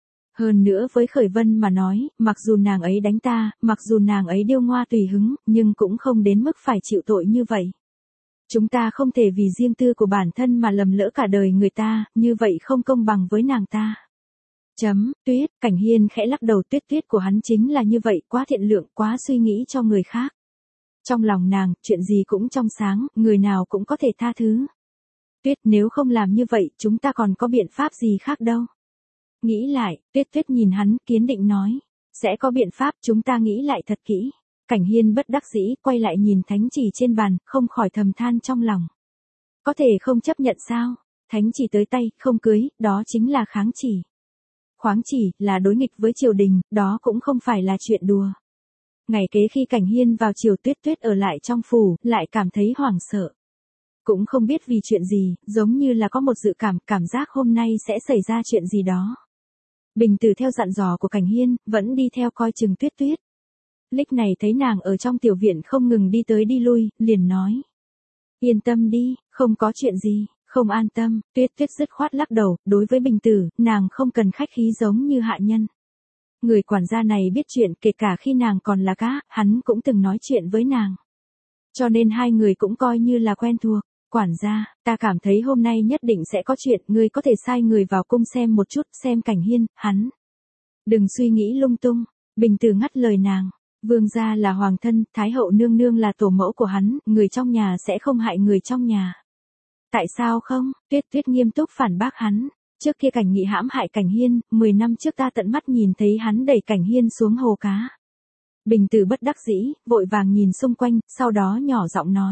Speaker 1: Hơn nữa với Khởi Vân mà nói, mặc dù nàng ấy đánh ta, mặc dù nàng ấy điêu ngoa tùy hứng, nhưng cũng không đến mức phải chịu tội như vậy. Chúng ta không thể vì riêng tư của bản thân mà lầm lỡ cả đời người ta, như vậy không công bằng với nàng ta. Chấm, Tuyết, Cảnh Hiên khẽ lắc đầu. Tuyết Tuyết của hắn chính là như vậy, quá thiện lượng, quá suy nghĩ cho người khác. Trong lòng nàng, chuyện gì cũng trong sáng, người nào cũng có thể tha thứ. Tuyết, nếu không làm như vậy, chúng ta còn có biện pháp gì khác đâu. Nghĩ lại, Tuyết Tuyết nhìn hắn, kiên định nói. Sẽ có biện pháp, chúng ta nghĩ lại thật kỹ. Cảnh Hiên bất đắc dĩ, quay lại nhìn thánh chỉ trên bàn, không khỏi thầm than trong lòng. Có thể không chấp nhận sao? Thánh chỉ tới tay, không cưới, đó chính là kháng chỉ. Khoáng chỉ, là đối nghịch với triều đình, đó cũng không phải là chuyện đùa. Ngày kế khi Cảnh Hiên vào triều, Tuyết Tuyết ở lại trong phủ, lại cảm thấy hoảng sợ. Cũng không biết vì chuyện gì, giống như là có một dự cảm, cảm giác hôm nay sẽ xảy ra chuyện gì đó. Bình Tử theo dặn dò của Cảnh Hiên, vẫn đi theo coi chừng Tuyết Tuyết. Lúc này thấy nàng ở trong tiểu viện không ngừng đi tới đi lui, liền nói. Yên tâm đi, không có chuyện gì, không an tâm. Tuyết Tuyết dứt khoát lắc đầu, đối với Bình Tử, nàng không cần khách khí giống như hạ nhân. Người quản gia này biết chuyện, kể cả khi nàng còn là cá, hắn cũng từng nói chuyện với nàng. Cho nên hai người cũng coi như là quen thuộc. Quản gia, ta cảm thấy hôm nay nhất định sẽ có chuyện, ngươi có thể sai người vào cung xem một chút, xem Cảnh Hiên, hắn. Đừng suy nghĩ lung tung. Bình Tử ngắt lời nàng. Vương gia là hoàng thân, Thái hậu nương nương là tổ mẫu của hắn, người trong nhà sẽ không hại người trong nhà. Tại sao không? Tuyết Tuyết nghiêm túc phản bác hắn. Trước kia Cảnh Nghị hãm hại Cảnh Hiên, mười năm trước ta tận mắt nhìn thấy hắn đẩy Cảnh Hiên xuống hồ cá. Bình Tử bất đắc dĩ, vội vàng nhìn xung quanh, sau đó nhỏ giọng nói.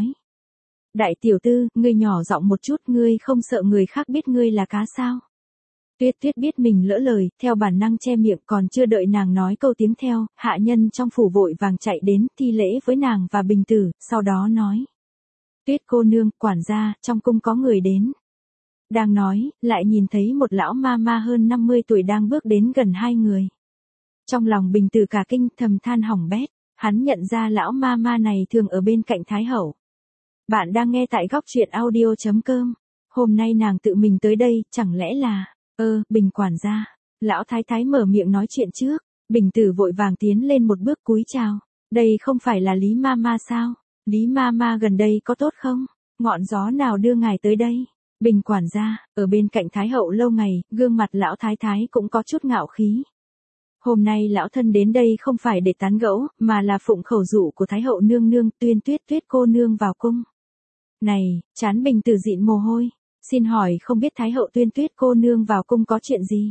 Speaker 1: Đại tiểu thư, ngươi nhỏ giọng một chút, ngươi không sợ người khác biết ngươi là cá sao? Tuyết Tuyết biết mình lỡ lời, theo bản năng che miệng, còn chưa đợi nàng nói câu tiếng theo, hạ nhân trong phủ vội vàng chạy đến, thi lễ với nàng và Bình Tử, sau đó nói. Tuyết cô nương, quản gia, trong cung có người đến. Đang nói, lại nhìn thấy một lão ma ma hơn năm mươi tuổi đang bước đến gần hai người. Trong lòng Bình Tử cả kinh, thầm than hỏng bét, hắn nhận ra lão ma ma này thường ở bên cạnh Thái hậu. Bạn đang nghe tại góc truyện audio chấm com. Hôm nay nàng tự mình tới đây, chẳng lẽ là, ơ, Bình quản gia. Lão thái thái mở miệng nói chuyện trước, Bình Tử vội vàng tiến lên một bước cúi chào. Đây không phải là Lý ma ma sao? Lý ma ma gần đây có tốt không? Ngọn gió nào đưa ngài tới đây? Bình quản gia, ở bên cạnh Thái hậu lâu ngày, gương mặt lão thái thái cũng có chút ngạo khí. Hôm nay lão thân đến đây không phải để tán gẫu, mà là phụng khẩu dụ của Thái hậu nương nương, tuyên Tuyết Tuyết cô nương vào cung. Này, trán Bình Tử dịn mồ hôi, xin hỏi không biết Thái hậu tuyên Tuyết cô nương vào cung có chuyện gì?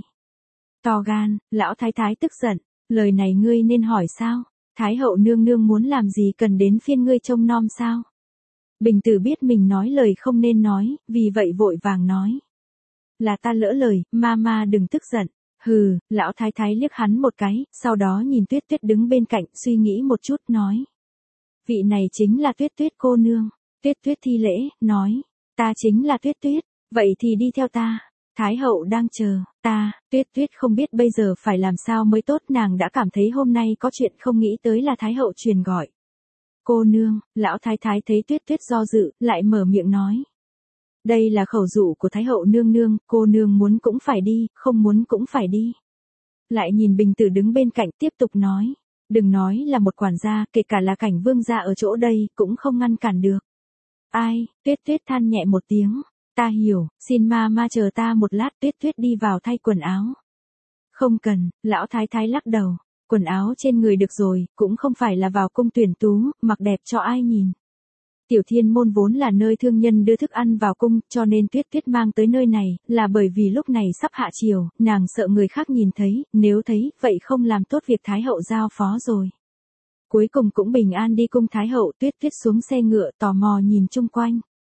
Speaker 1: To gan, lão thái thái tức giận, lời này ngươi nên hỏi sao? Thái hậu nương nương muốn làm gì cần đến phiên ngươi trông nom sao? Bình Tử biết mình nói lời không nên nói, vì vậy vội vàng nói. Là ta lỡ lời, ma ma đừng tức giận. Hừ, lão thái thái liếc hắn một cái, sau đó nhìn Tuyết Tuyết đứng bên cạnh, suy nghĩ một chút, nói. Vị này chính là Tuyết Tuyết cô nương. Tuyết Tuyết thi lễ, nói. Ta chính là Tuyết Tuyết, vậy thì đi theo ta. Thái hậu đang chờ, ta, Tuyết Tuyết không biết bây giờ phải làm sao mới tốt, nàng đã cảm thấy hôm nay có chuyện không nghĩ tới là Thái hậu truyền gọi. Cô nương, lão thái thái thấy Tuyết Tuyết do dự, lại mở miệng nói. Đây là khẩu dụ của Thái hậu nương nương, cô nương muốn cũng phải đi, không muốn cũng phải đi. Lại nhìn Bình Tử đứng bên cạnh tiếp tục nói. Đừng nói là một quản gia, kể cả là Cảnh vương gia ở chỗ đây, cũng không ngăn cản được. Ai, Tuyết Tuyết than nhẹ một tiếng. Ta hiểu, xin ma ma chờ ta một lát. Tuyết Tuyết đi vào thay quần áo. Không cần, lão thái thái lắc đầu. Quần áo trên người được rồi, cũng không phải là vào cung tuyển tú, mặc đẹp cho ai nhìn. Tiểu Thiên môn vốn là nơi thương nhân đưa thức ăn vào cung, cho nên Tuyết Tuyết mang tới nơi này, là bởi vì lúc này sắp hạ chiều, nàng sợ người khác nhìn thấy, nếu thấy, vậy không làm tốt việc Thái hậu giao phó rồi. Cuối cùng cũng bình an đi cung Thái hậu. Tuyết Tuyết xuống xe ngựa, tò mò nhìn chung quanh.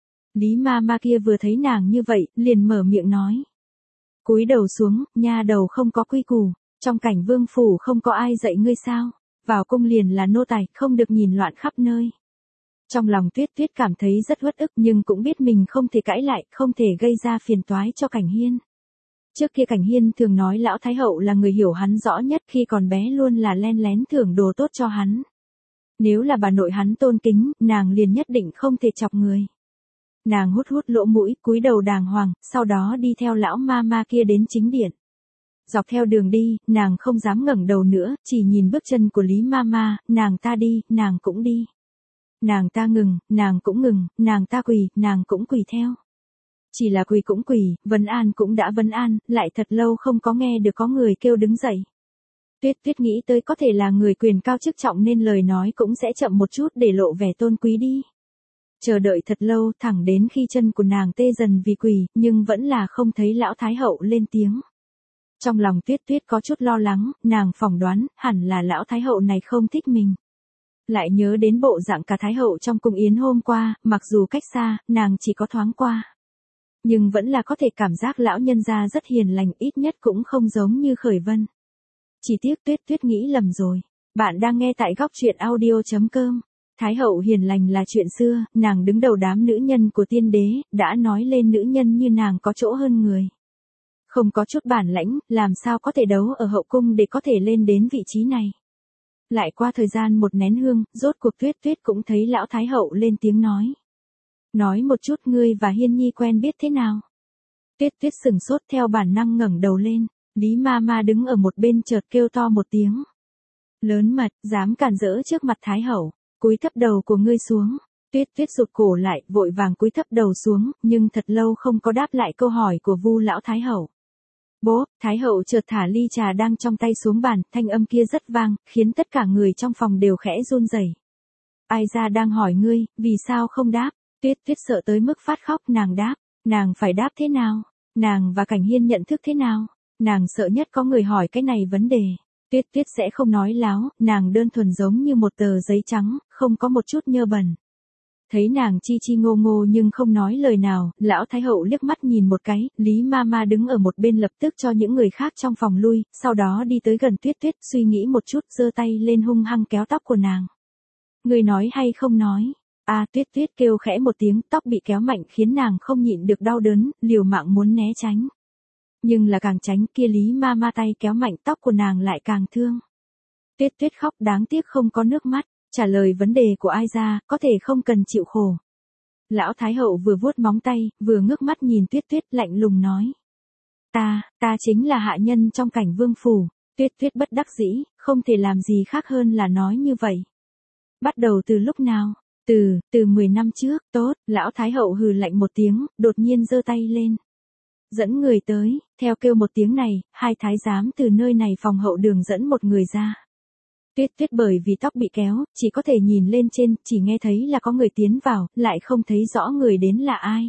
Speaker 1: Lý ma ma kia vừa thấy nàng như vậy, liền mở miệng nói. Cúi đầu xuống, nha đầu không có quy củ, trong Cảnh vương phủ không có ai dạy ngươi sao, vào cung liền là nô tài, không được nhìn loạn khắp nơi. Trong lòng Tuyết Tuyết cảm thấy rất uất ức, nhưng cũng biết mình không thể cãi lại, không thể gây ra phiền toái cho Cảnh Hiên. Trước kia Cảnh Hiên thường nói lão thái hậu là người hiểu hắn rõ nhất, khi còn bé luôn là len lén thưởng đồ tốt cho hắn. Nếu là bà nội hắn tôn kính, nàng liền nhất định không thể chọc người. Nàng hút hút lỗ mũi, cúi đầu đàng hoàng, sau đó đi theo lão ma ma kia đến chính điện. Dọc theo đường đi, nàng không dám ngẩng đầu nữa, chỉ nhìn bước chân của Lý ma ma, nàng ta đi, nàng cũng đi. Nàng ta ngừng, nàng cũng ngừng, nàng ta quỳ, nàng cũng quỳ theo. Chỉ là quỳ cũng quỳ, vấn an cũng đã vấn an, lại thật lâu không có nghe được có người kêu đứng dậy. Tuyết Tuyết nghĩ tới có thể là người quyền cao chức trọng nên lời nói cũng sẽ chậm một chút để lộ vẻ tôn quý đi. Chờ đợi thật lâu, thẳng đến khi chân của nàng tê dần vì quỳ, nhưng vẫn là không thấy lão thái hậu lên tiếng. Trong lòng Tuyết Tuyết có chút lo lắng, nàng phỏng đoán, hẳn là lão thái hậu này không thích mình. Lại nhớ đến bộ dạng cả thái hậu trong cung yến hôm qua, mặc dù cách xa, nàng chỉ có thoáng qua. Nhưng vẫn là có thể cảm giác lão nhân gia rất hiền lành, ít nhất cũng không giống như Khởi Vân. Chỉ tiếc Tuyết Tuyết nghĩ lầm rồi. Bạn đang nghe tại góc truyện audio chấm com. Thái hậu hiền lành là chuyện xưa, nàng đứng đầu đám nữ nhân của tiên đế, đã nói lên nữ nhân như nàng có chỗ hơn người. Không có chút bản lãnh, làm sao có thể đấu ở hậu cung để có thể lên đến vị trí này. Lại qua thời gian một nén hương, rốt cuộc Tuyết Tuyết cũng thấy lão Thái hậu lên tiếng nói. Nói một chút ngươi và Hiên Nhi quen biết thế nào? Tuyết Tuyết sừng sốt theo bản năng ngẩng đầu lên, Lý ma ma đứng ở một bên chợt kêu to một tiếng. Lớn mật, dám cản rỡ trước mặt Thái hậu, cúi thấp đầu của ngươi xuống. Tuyết Tuyết rụt cổ lại, vội vàng cúi thấp đầu xuống, nhưng thật lâu không có đáp lại câu hỏi của Vu lão Thái hậu. Bố, Thái hậu chợt thả ly trà đang trong tay xuống bàn, thanh âm kia rất vang, khiến tất cả người trong phòng đều khẽ run rẩy. Ai ra đang hỏi ngươi, vì sao không đáp? Tuyết Tuyết sợ tới mức phát khóc, nàng đáp, nàng phải đáp thế nào? Nàng và Cảnh Hiên nhận thức thế nào? Nàng sợ nhất có người hỏi cái này vấn đề. Tuyết Tuyết sẽ không nói láo, nàng đơn thuần giống như một tờ giấy trắng, không có một chút nhơ bẩn. Thấy nàng chi chi ngô ngô nhưng không nói lời nào, lão Thái hậu liếc mắt nhìn một cái, Lý ma ma đứng ở một bên lập tức cho những người khác trong phòng lui, sau đó đi tới gần Tuyết Tuyết, suy nghĩ một chút, giơ tay lên hung hăng kéo tóc của nàng. Người nói hay không nói? À, Tuyết Tuyết kêu khẽ một tiếng, tóc bị kéo mạnh khiến nàng không nhịn được đau đớn, liều mạng muốn né tránh. Nhưng là càng tránh kia Lý ma ma tay kéo mạnh tóc của nàng lại càng thương. Tuyết Tuyết khóc đáng tiếc không có nước mắt, trả lời vấn đề của ai ra, có thể không cần chịu khổ. Lão Thái hậu vừa vuốt móng tay, vừa ngước mắt nhìn Tuyết Tuyết lạnh lùng nói. Ta, ta chính là hạ nhân trong Cảnh Vương phủ. Tuyết Tuyết bất đắc dĩ, không thể làm gì khác hơn là nói như vậy. Bắt đầu từ lúc nào? Từ, từ mười năm trước, tốt, lão Thái hậu hừ lạnh một tiếng, đột nhiên giơ tay lên. Dẫn người tới, theo kêu một tiếng này, hai thái giám từ nơi này phòng hậu đường dẫn một người ra. Tuyết Tuyết bởi vì tóc bị kéo, chỉ có thể nhìn lên trên, chỉ nghe thấy là có người tiến vào, lại không thấy rõ người đến là ai.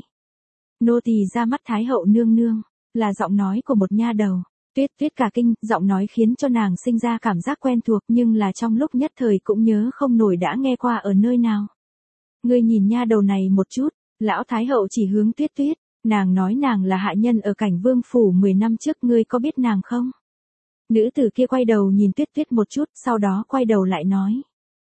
Speaker 1: Nô tỳ ra mắt Thái hậu nương nương, là giọng nói của một nha đầu. Tuyết Tuyết cả kinh, giọng nói khiến cho nàng sinh ra cảm giác quen thuộc nhưng là trong lúc nhất thời cũng nhớ không nổi đã nghe qua ở nơi nào. Ngươi nhìn nha đầu này một chút, lão Thái hậu chỉ hướng Tuyết Tuyết, nàng nói nàng là hạ nhân ở Cảnh Vương phủ mười năm trước, ngươi có biết nàng không? Nữ tử kia quay đầu nhìn Tuyết Tuyết một chút, sau đó quay đầu lại nói.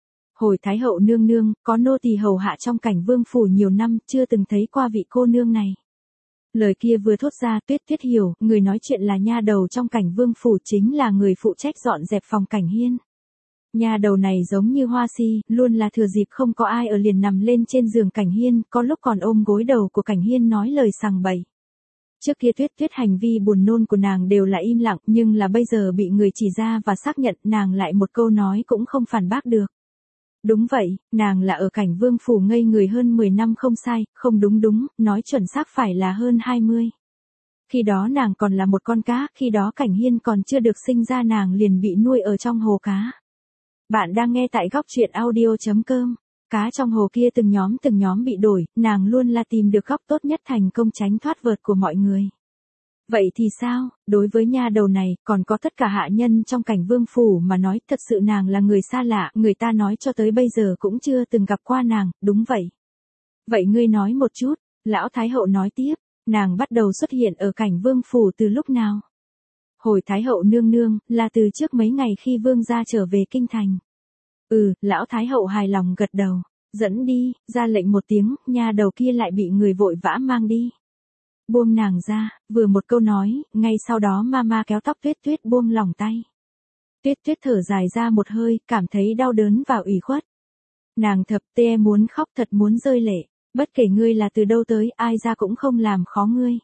Speaker 1: Hồi Thái hậu nương nương, có nô tỳ hầu hạ trong Cảnh Vương phủ nhiều năm, chưa từng thấy qua vị cô nương này. Lời kia vừa thốt ra, Tuyết Tuyết hiểu, người nói chuyện là nha đầu trong Cảnh Vương phủ, chính là người phụ trách dọn dẹp phòng Cảnh Hiên. Nha đầu này giống như hoa si, luôn là thừa dịp không có ai ở liền nằm lên trên giường Cảnh Hiên, có lúc còn ôm gối đầu của Cảnh Hiên nói lời sằng bậy. Trước kia Tuyết Tuyết hành vi buồn nôn của nàng đều là im lặng, nhưng là bây giờ bị người chỉ ra và xác nhận, nàng lại một câu nói cũng không phản bác được. Đúng vậy, nàng là ở Cảnh Vương phủ ngây người hơn mười năm không sai, không đúng đúng, nói chuẩn xác phải là hơn hai mươi. Khi đó nàng còn là một con cá, khi đó Cảnh Hiên còn chưa được sinh ra, nàng liền bị nuôi ở trong hồ cá. Bạn đang nghe tại góc truyện audio chấm com. Cá trong hồ kia từng nhóm từng nhóm bị đổi, nàng luôn là tìm được góc tốt nhất thành công tránh thoát vợt của mọi người. Vậy thì sao, đối với nha đầu này, còn có tất cả hạ nhân trong Cảnh Vương phủ mà nói, thật sự nàng là người xa lạ, người ta nói cho tới bây giờ cũng chưa từng gặp qua nàng, đúng vậy. Vậy ngươi nói một chút, lão Thái hậu nói tiếp, nàng bắt đầu xuất hiện ở Cảnh Vương phủ từ lúc nào? Hồi Thái hậu nương nương, là từ trước mấy ngày khi vương gia trở về kinh thành. Ừ, lão Thái hậu hài lòng gật đầu, dẫn đi, ra lệnh một tiếng, nha đầu kia lại bị người vội vã mang đi. Buông nàng ra, vừa một câu nói, ngay sau đó mama kéo tóc Tuyết Tuyết buông lỏng tay. Tuyết Tuyết thở dài ra một hơi, cảm thấy đau đớn và ủy khuất. Nàng thập tê muốn khóc, thật muốn rơi lệ, bất kể ngươi là từ đâu tới, ai ra cũng không làm khó ngươi.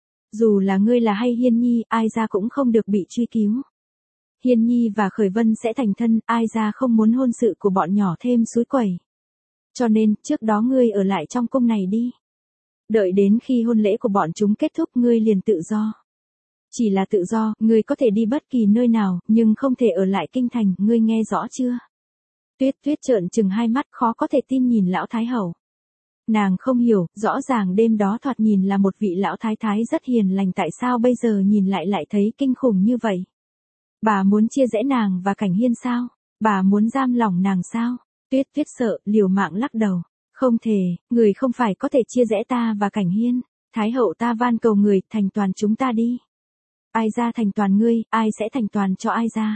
Speaker 1: Dù là ngươi là hay Hiên Nhi, ai ra cũng không được bị truy cứu. Hiên Nhi và Khởi Vân sẽ thành thân, ai ra không muốn hôn sự của bọn nhỏ thêm xúi quẩy. Cho nên, trước đó ngươi ở lại trong cung này đi. Đợi đến khi hôn lễ của bọn chúng kết thúc ngươi liền tự do. Chỉ là tự do, ngươi có thể đi bất kỳ nơi nào, nhưng không thể ở lại kinh thành, ngươi nghe rõ chưa? Tuyết Tuyết trợn trừng hai mắt, khó có thể tin nhìn lão Thái hậu. Nàng không hiểu, rõ ràng đêm đó thoạt nhìn là một vị lão thái thái rất hiền lành, tại sao bây giờ nhìn lại lại thấy kinh khủng như vậy? Bà muốn chia rẽ nàng và Cảnh Hiên sao? Bà muốn giam lỏng nàng sao? Tuyết Tuyết sợ, liều mạng lắc đầu. Không thể, người không phải có thể chia rẽ ta và Cảnh Hiên. Thái hậu ta van cầu người, thành toàn chúng ta đi. Ai ra thành toàn ngươi, ai sẽ thành toàn cho ai ra?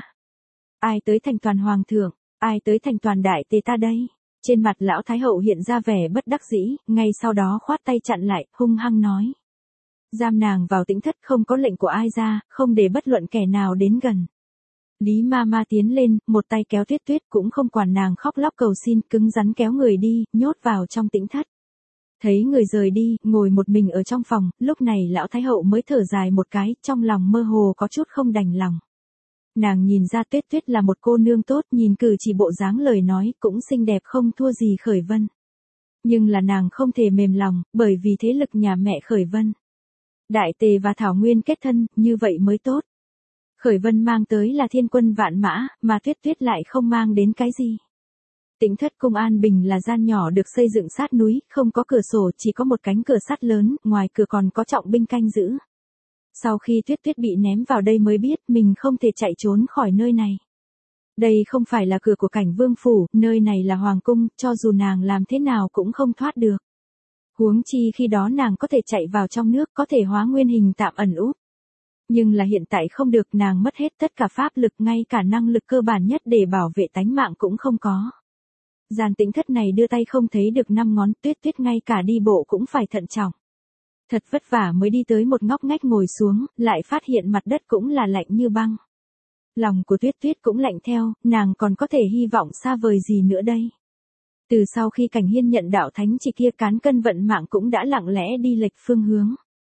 Speaker 1: Ai tới thành toàn hoàng thượng, ai tới thành toàn đại tề ta đây? Trên mặt lão Thái hậu hiện ra vẻ bất đắc dĩ, ngay sau đó khoát tay chặn lại, hung hăng nói. Giam nàng vào tĩnh thất, không có lệnh của ai ra, không để bất luận kẻ nào đến gần. Lý ma ma tiến lên, một tay kéo Tuyết Tuyết, cũng không quản nàng khóc lóc cầu xin, cứng rắn kéo người đi, nhốt vào trong tĩnh thất. Thấy người rời đi, ngồi một mình ở trong phòng, lúc này lão Thái hậu mới thở dài một cái, trong lòng mơ hồ có chút không đành lòng. Nàng nhìn ra Tuyết Tuyết là một cô nương tốt, nhìn cử chỉ bộ dáng lời nói, cũng xinh đẹp không thua gì Khởi Vân. Nhưng là nàng không thể mềm lòng, bởi vì thế lực nhà mẹ Khởi Vân. Đại tề và Thảo Nguyên kết thân, như vậy mới tốt. Khởi Vân mang tới là thiên quân vạn mã, mà Tuyết Tuyết lại không mang đến cái gì. Tĩnh thất cung An Bình là gian nhỏ được xây dựng sát núi, không có cửa sổ, chỉ có một cánh cửa sắt lớn, ngoài cửa còn có trọng binh canh giữ. Sau khi Tuyết Tuyết bị ném vào đây mới biết mình không thể chạy trốn khỏi nơi này. Đây không phải là cửa của cảnh vương phủ, nơi này là hoàng cung, cho dù nàng làm thế nào cũng không thoát được. Huống chi khi đó nàng có thể chạy vào trong nước, có thể hóa nguyên hình tạm ẩn úp. Nhưng là hiện tại không được, nàng mất hết tất cả pháp lực, ngay cả năng lực cơ bản nhất để bảo vệ tánh mạng cũng không có. Gian tĩnh thất này đưa tay không thấy được năm ngón, Tuyết Tuyết ngay cả đi bộ cũng phải thận trọng. Thật vất vả mới đi tới một ngóc ngách ngồi xuống, lại phát hiện mặt đất cũng là lạnh như băng. Lòng của Tuyết Tuyết cũng lạnh theo, nàng còn có thể hy vọng xa vời gì nữa đây. Từ sau khi Cảnh Hiên nhận đạo thánh chỉ kia, cán cân vận mạng cũng đã lặng lẽ đi lệch phương hướng.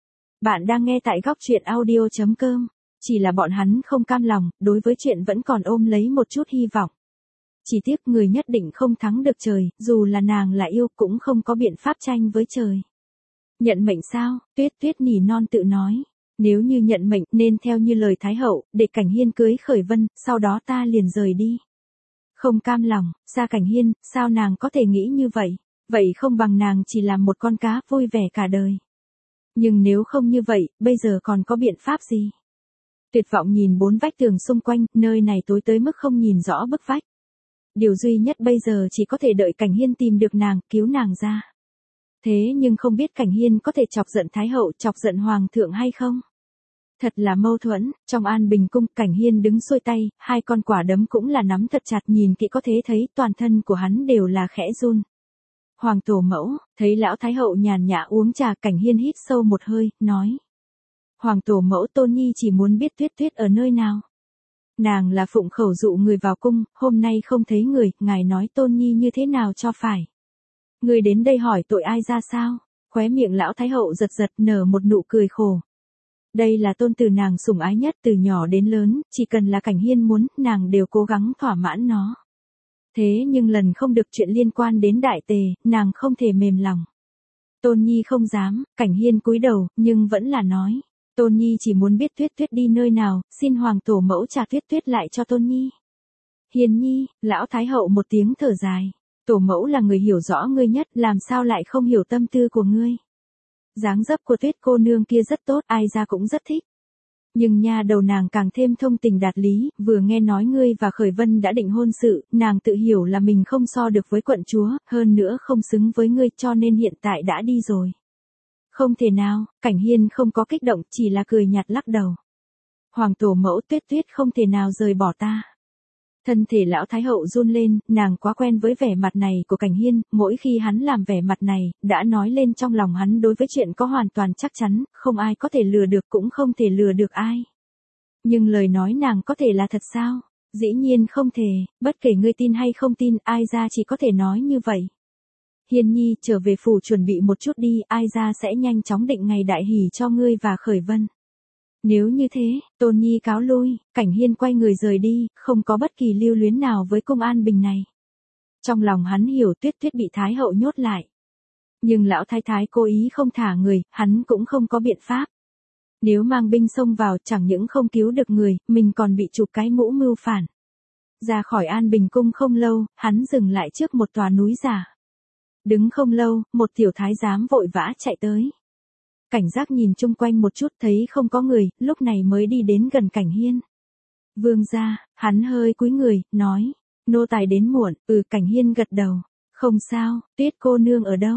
Speaker 1: Bạn đang nghe tại góc truyện audio chấm com. Chỉ là bọn hắn không cam lòng, đối với chuyện vẫn còn ôm lấy một chút hy vọng. Chỉ tiếc người nhất định không thắng được trời, dù là nàng là yêu cũng không có biện pháp tranh với trời. Nhận mệnh sao? Tuyết Tuyết nỉ non tự nói. Nếu như nhận mệnh nên theo như lời Thái hậu, để Cảnh Hiên cưới Khởi Vân, sau đó ta liền rời đi. Không cam lòng, xa Cảnh Hiên, sao nàng có thể nghĩ như vậy? Vậy không bằng nàng chỉ làm một con cá vui vẻ cả đời. Nhưng nếu không như vậy, bây giờ còn có biện pháp gì? Tuyệt vọng nhìn bốn vách tường xung quanh, nơi này tối tới mức không nhìn rõ bức vách. Điều duy nhất bây giờ chỉ có thể đợi Cảnh Hiên tìm được nàng, cứu nàng ra. Thế nhưng không biết Cảnh Hiên có thể chọc giận Thái hậu, chọc giận Hoàng thượng hay không? Thật là mâu thuẫn, trong An Bình cung, Cảnh Hiên đứng xuôi tay, hai con quả đấm cũng là nắm thật chặt, nhìn kỹ có thể thấy toàn thân của hắn đều là khẽ run. Hoàng tổ mẫu, thấy lão Thái hậu nhàn nhã uống trà, Cảnh Hiên hít sâu một hơi, nói. Hoàng tổ mẫu, Tôn Nhi chỉ muốn biết Tuyết Tuyết ở nơi nào. Nàng là phụng khẩu dụ người vào cung, hôm nay không thấy người, ngài nói Tôn Nhi như thế nào cho phải. Người đến đây hỏi tội ai ra sao? Khóe miệng lão Thái hậu giật giật, nở một nụ cười khổ. Đây là tôn tử nàng sủng ái nhất, từ nhỏ đến lớn, chỉ cần là Cảnh Hiên muốn, nàng đều cố gắng thỏa mãn nó. Thế nhưng lần không được chuyện liên quan đến đại tề, nàng không thể mềm lòng. Tôn Nhi không dám, Cảnh Hiên cúi đầu, nhưng vẫn là nói. Tôn Nhi chỉ muốn biết Tuyết Tuyết đi nơi nào, xin Hoàng tổ mẫu trả Tuyết Tuyết lại cho Tôn Nhi. Hiền Nhi, lão Thái hậu một tiếng thở dài. Tổ mẫu là người hiểu rõ ngươi nhất, làm sao lại không hiểu tâm tư của ngươi. Dáng dấp của Tuyết cô nương kia rất tốt, ai ra cũng rất thích. Nhưng nha đầu nàng càng thêm thông tình đạt lý, vừa nghe nói ngươi và Khởi Vân đã định hôn sự, nàng tự hiểu là mình không so được với quận chúa, hơn nữa không xứng với ngươi, cho nên hiện tại đã đi rồi. Không thể nào, Cảnh Hiên không có kích động, chỉ là cười nhạt lắc đầu. Hoàng tổ mẫu, Tuyết Tuyết không thể nào rời bỏ ta. Thân thể lão Thái hậu run lên, nàng quá quen với vẻ mặt này của Cảnh Hiên, mỗi khi hắn làm vẻ mặt này, đã nói lên trong lòng hắn đối với chuyện có hoàn toàn chắc chắn, không ai có thể lừa được cũng không thể lừa được ai. Nhưng lời nói nàng có thể là thật sao? Dĩ nhiên không thể, bất kể ngươi tin hay không tin, ai ra chỉ có thể nói như vậy. Hiên Nhi, trở về phủ chuẩn bị một chút đi, ai ra sẽ nhanh chóng định ngày đại hỷ cho ngươi và Khởi Vân. Nếu như thế, Tôn Nhi cáo lui, Cảnh Hiên quay người rời đi, không có bất kỳ lưu luyến nào với cung An Bình này. Trong lòng hắn hiểu Tuyết Tuyết bị Thái hậu nhốt lại. Nhưng lão thái thái cố ý không thả người, hắn cũng không có biện pháp. Nếu mang binh xông vào, chẳng những không cứu được người, mình còn bị chụp cái mũ mưu phản. Ra khỏi An Bình cung không lâu, hắn dừng lại trước một tòa núi giả. Đứng không lâu, một tiểu thái giám vội vã chạy tới. Cảnh giác nhìn chung quanh một chút, thấy không có người, lúc này mới đi đến gần Cảnh Hiên. Vương gia, hắn hơi cúi người, nói, nô tài đến muộn. Ừ, Cảnh Hiên gật đầu. Không sao, Tuyết cô nương ở đâu?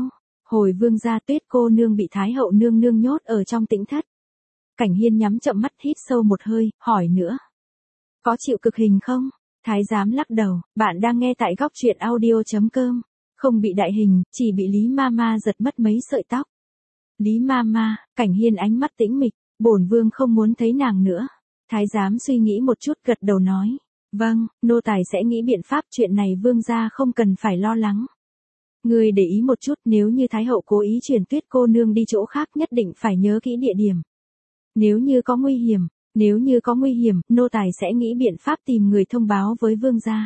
Speaker 1: Hồi vương gia Tuyết cô nương bị Thái hậu nương nương nhốt ở trong tĩnh thất. Cảnh Hiên nhắm chậm mắt hít sâu một hơi, hỏi nữa. Có chịu cực hình không? Thái giám lắc đầu, bạn đang nghe tại góc truyện audio.com. Không bị đại hình, chỉ bị Lý Mama giật mất mấy sợi tóc. Lý Mama, Cảnh Hiên ánh mắt tĩnh mịch, bổn vương không muốn thấy nàng nữa. Thái giám suy nghĩ một chút gật đầu nói. Vâng, nô tài sẽ nghĩ biện pháp, chuyện này vương gia không cần phải lo lắng. Ngươi để ý một chút, nếu như Thái hậu cố ý chuyển Tuyết cô nương đi chỗ khác nhất định phải nhớ kỹ địa điểm. Nếu như có nguy hiểm, nếu như có nguy hiểm, nô tài sẽ nghĩ biện pháp tìm người thông báo với vương gia.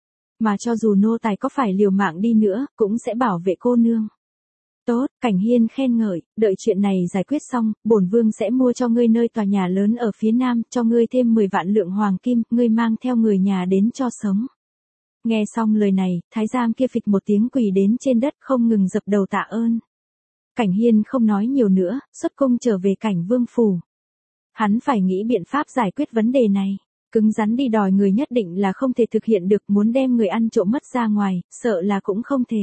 Speaker 1: Mà cho dù nô tài có phải liều mạng đi nữa, cũng sẽ bảo vệ cô nương. Tốt, Cảnh Hiên khen ngợi, đợi chuyện này giải quyết xong, bổn vương sẽ mua cho ngươi nơi tòa nhà lớn ở phía nam, cho ngươi thêm mười vạn lượng hoàng kim, ngươi mang theo người nhà đến cho sống. Nghe xong lời này, thái giám kia phịch một tiếng quỳ đến trên đất không ngừng dập đầu tạ ơn. Cảnh Hiên không nói nhiều nữa, xuất cung trở về Cảnh Vương phủ. Hắn phải nghĩ biện pháp giải quyết vấn đề này. Cứng rắn đi đòi người nhất định là không thể thực hiện được, muốn đem người ăn trộm mất ra ngoài, sợ là cũng không thể.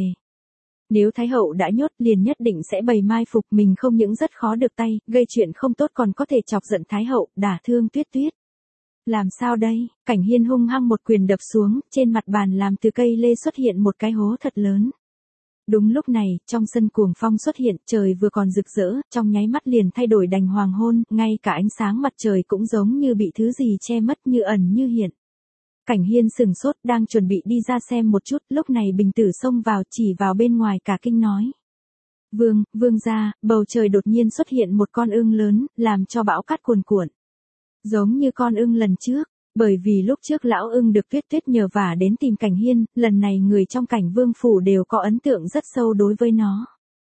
Speaker 1: Nếu Thái hậu đã nhốt liền nhất định sẽ bày mai phục, mình không những rất khó được tay, gây chuyện không tốt còn có thể chọc giận Thái hậu, đả thương Tuyết Tuyết. Làm sao đây? Cảnh Hiên hung hăng một quyền đập xuống, trên mặt bàn làm từ cây lê xuất hiện một cái hố thật lớn. Đúng lúc này, trong sân cuồng phong xuất hiện, trời vừa còn rực rỡ, trong nháy mắt liền thay đổi đành hoàng hôn, ngay cả ánh sáng mặt trời cũng giống như bị thứ gì che mất, như ẩn như hiện. Cảnh Hiên sừng sốt, đang chuẩn bị đi ra xem một chút, lúc này Bình Tử xông vào, chỉ vào bên ngoài cả kinh nói. Vương, vương gia, bầu trời đột nhiên xuất hiện một con ưng lớn, làm cho bão cát cuồn cuộn. Giống như con ưng lần trước, bởi vì lúc trước lão ưng được Tuyết Tuyết nhờ vả đến tìm Cảnh Hiên, lần này người trong Cảnh Vương phủ đều có ấn tượng rất sâu đối với nó.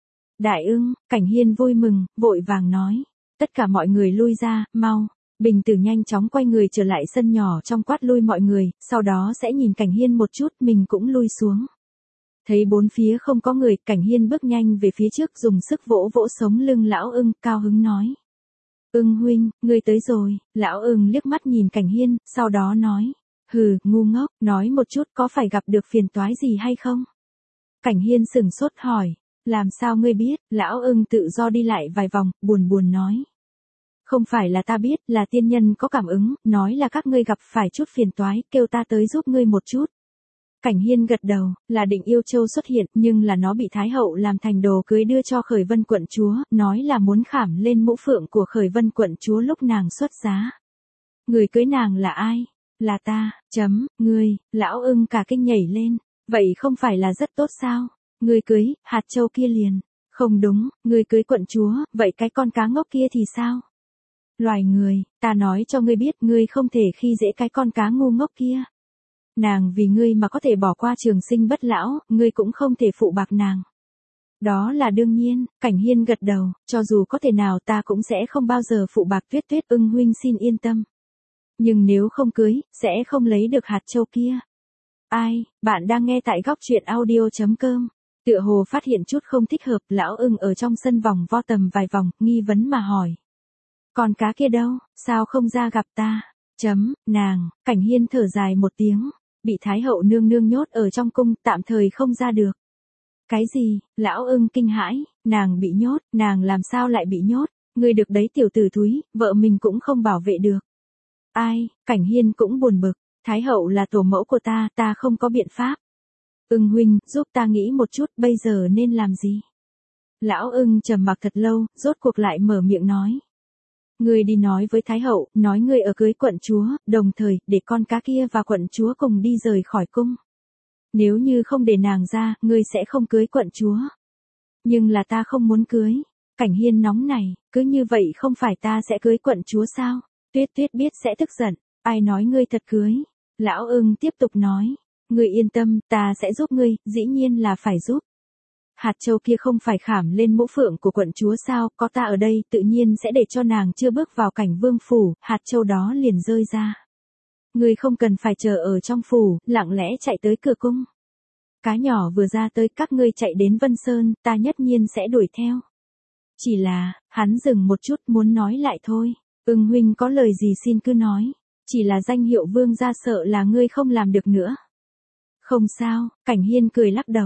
Speaker 1: Đại ưng, Cảnh Hiên vui mừng, vội vàng nói. Tất cả mọi người lui ra, mau. Bình Tử nhanh chóng quay người trở lại sân nhỏ trong quát lui mọi người, sau đó sẽ nhìn Cảnh Hiên một chút, mình cũng lui xuống. Thấy bốn phía không có người, Cảnh Hiên bước nhanh về phía trước dùng sức vỗ vỗ sống lưng lão ưng, cao hứng nói. Ưng huynh, ngươi tới rồi. Lão ưng liếc mắt nhìn Cảnh Hiên, sau đó nói. Hừ, ngu ngốc, nói một chút có phải gặp được phiền toái gì hay không? Cảnh Hiên sừng sốt hỏi. Làm sao ngươi biết? Lão ưng tự do đi lại vài vòng, buồn buồn nói. Không phải là ta biết, là tiên nhân có cảm ứng, nói là các ngươi gặp phải chút phiền toái, kêu ta tới giúp ngươi một chút. Cảnh Hiên gật đầu, là Định Yêu Châu xuất hiện, nhưng là nó bị Thái hậu làm thành đồ cưới đưa cho Khởi Vân quận chúa, nói là muốn khảm lên mũ phượng của Khởi Vân quận chúa lúc nàng xuất giá. Người cưới nàng là ai? Là ta, chấm, ngươi, lão ưng cả kinh nhảy lên, vậy không phải là rất tốt sao? Ngươi cưới, hạt châu kia liền. Không đúng, ngươi cưới quận chúa, vậy cái con cá ngốc kia thì sao? Loài người, ta nói cho ngươi biết, ngươi không thể khi dễ cái con cá ngu ngốc kia. Nàng vì ngươi mà có thể bỏ qua trường sinh bất lão, ngươi cũng không thể phụ bạc nàng. Đó là đương nhiên, Cảnh Hiên gật đầu, cho dù có thể nào ta cũng sẽ không bao giờ phụ bạc Tuyết Tuyết, ưng huynh xin yên tâm. Nhưng nếu không cưới, sẽ không lấy được hạt châu kia. Ai, bạn đang nghe tại góc truyện audio.com. Tựa hồ phát hiện chút không thích hợp, lão ưng ở trong sân vòng vo tầm vài vòng, nghi vấn mà hỏi. Con cá kia đâu, sao không ra gặp ta? Chấm, nàng, Cảnh Hiên thở dài một tiếng, bị Thái hậu nương nương nhốt ở trong cung, tạm thời không ra được. Cái gì? Lão ưng kinh hãi, nàng bị nhốt, nàng làm sao lại bị nhốt? Ngươi được đấy tiểu tử thúi, vợ mình cũng không bảo vệ được. Ai, Cảnh Hiên cũng buồn bực, Thái hậu là tổ mẫu của ta, ta không có biện pháp. Ưng huynh, giúp ta nghĩ một chút, bây giờ nên làm gì? Lão ưng trầm mặc thật lâu, rốt cuộc lại mở miệng nói. Ngươi đi nói với Thái hậu, nói ngươi ở cưới quận chúa, đồng thời, để con cá kia và quận chúa cùng đi rời khỏi cung. Nếu như không để nàng ra, ngươi sẽ không cưới quận chúa. Nhưng là ta không muốn cưới. Cảnh Hiên nóng này, cứ như vậy không phải ta sẽ cưới quận chúa sao? Tuyết Tuyết biết sẽ tức giận, ai nói ngươi thật cưới? Lão ưng tiếp tục nói, ngươi yên tâm, ta sẽ giúp ngươi, dĩ nhiên là phải giúp. Hạt châu kia không phải khảm lên mũ phượng của quận chúa sao, có ta ở đây, tự nhiên sẽ để cho nàng chưa bước vào Cảnh Vương phủ, hạt châu đó liền rơi ra. Ngươi không cần phải chờ ở trong phủ, lặng lẽ chạy tới cửa cung. Cá nhỏ vừa ra tới, các ngươi chạy đến Vân Sơn, ta nhất nhiên sẽ đuổi theo. Chỉ là, hắn dừng một chút muốn nói lại thôi. Ưng huynh có lời gì xin cứ nói. Chỉ là danh hiệu vương gia sợ là ngươi không làm được nữa. Không sao, Cảnh Hiên cười lắc đầu.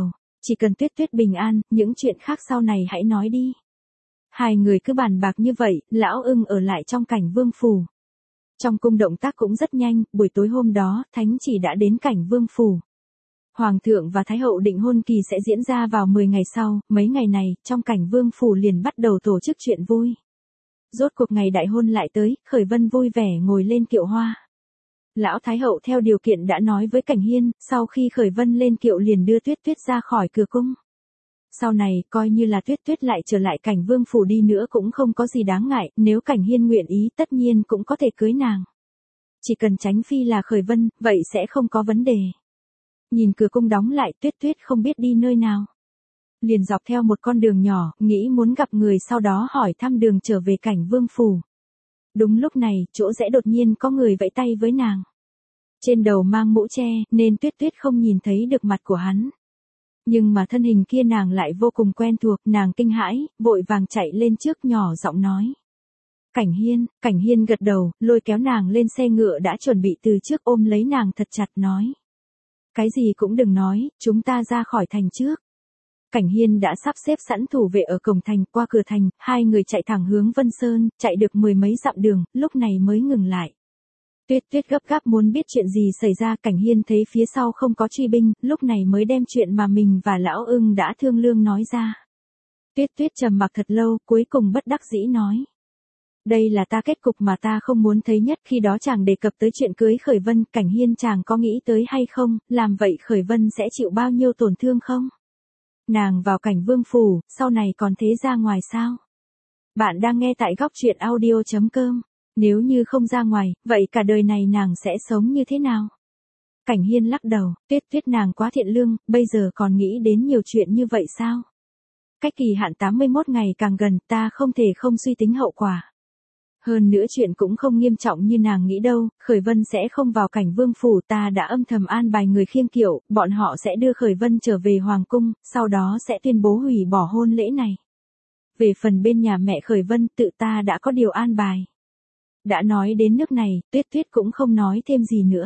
Speaker 1: Chỉ cần Tuyết Tuyết bình an, những chuyện khác sau này hãy nói đi. Hai người cứ bàn bạc như vậy, Lão Ưng ở lại trong Cảnh Vương phủ. Trong cung động tác cũng rất nhanh, buổi tối hôm đó, thánh chỉ đã đến Cảnh Vương phủ. Hoàng thượng và Thái hậu định hôn kỳ sẽ diễn ra vào mười ngày sau, mấy ngày này, trong Cảnh Vương phủ liền bắt đầu tổ chức chuyện vui. Rốt cuộc ngày đại hôn lại tới, Khởi Vân vui vẻ ngồi lên kiệu hoa. Lão Thái hậu theo điều kiện đã nói với Cảnh Hiên, sau khi Khởi Vân lên kiệu liền đưa Tuyết Tuyết ra khỏi cửa cung. Sau này, coi như là Tuyết Tuyết lại trở lại Cảnh Vương phủ đi nữa cũng không có gì đáng ngại, nếu Cảnh Hiên nguyện ý tất nhiên cũng có thể cưới nàng. Chỉ cần tránh phi là Khởi Vân, vậy sẽ không có vấn đề. Nhìn cửa cung đóng lại, Tuyết Tuyết không biết đi nơi nào. Liền dọc theo một con đường nhỏ, nghĩ muốn gặp người sau đó hỏi thăm đường trở về Cảnh Vương phủ. Đúng lúc này, chỗ rẽ đột nhiên có người vẫy tay với nàng. Trên đầu mang mũ che, nên Tuyết Tuyết không nhìn thấy được mặt của hắn. Nhưng mà thân hình kia nàng lại vô cùng quen thuộc, nàng kinh hãi, vội vàng chạy lên trước nhỏ giọng nói. Cảnh Hiên, Cảnh Hiên gật đầu, lôi kéo nàng lên xe ngựa đã chuẩn bị từ trước ôm lấy nàng thật chặt nói. Cái gì cũng đừng nói, chúng ta ra khỏi thành trước. Cảnh Hiên đã sắp xếp sẵn thủ vệ ở cổng thành, qua cửa thành, hai người chạy thẳng hướng Vân Sơn, chạy được mười mấy dặm đường, lúc này mới ngừng lại. Tuyết Tuyết gấp gáp muốn biết chuyện gì xảy ra, Cảnh Hiên thấy phía sau không có truy binh, lúc này mới đem chuyện mà mình và Lão Ưng đã thương lượng nói ra. Tuyết Tuyết trầm mặc thật lâu, cuối cùng bất đắc dĩ nói. Đây là ta kết cục mà ta không muốn thấy nhất, khi đó chàng đề cập tới chuyện cưới Khởi Vân, Cảnh Hiên chàng có nghĩ tới hay không, làm vậy Khởi Vân sẽ chịu bao nhiêu tổn thương không? Nàng vào Cảnh Vương phủ, sau này còn thế ra ngoài sao? Bạn đang nghe tại góc truyện audio chấm com. Nếu như không ra ngoài, vậy cả đời này nàng sẽ sống như thế nào? Cảnh Hiên lắc đầu, Tuyết Tuyết nàng quá thiện lương, bây giờ còn nghĩ đến nhiều chuyện như vậy sao? Cách kỳ hạn tám mươi mốt ngày càng gần, ta không thể không suy tính hậu quả. Hơn nữa chuyện cũng không nghiêm trọng như nàng nghĩ đâu, Khởi Vân sẽ không vào Cảnh Vương phủ, ta đã âm thầm an bài người khiêng kiệu, bọn họ sẽ đưa Khởi Vân trở về Hoàng cung, sau đó sẽ tuyên bố hủy bỏ hôn lễ này. Về phần bên nhà mẹ Khởi Vân, tự ta đã có điều an bài. Đã nói đến nước này, Tuyết Tuyết cũng không nói thêm gì nữa.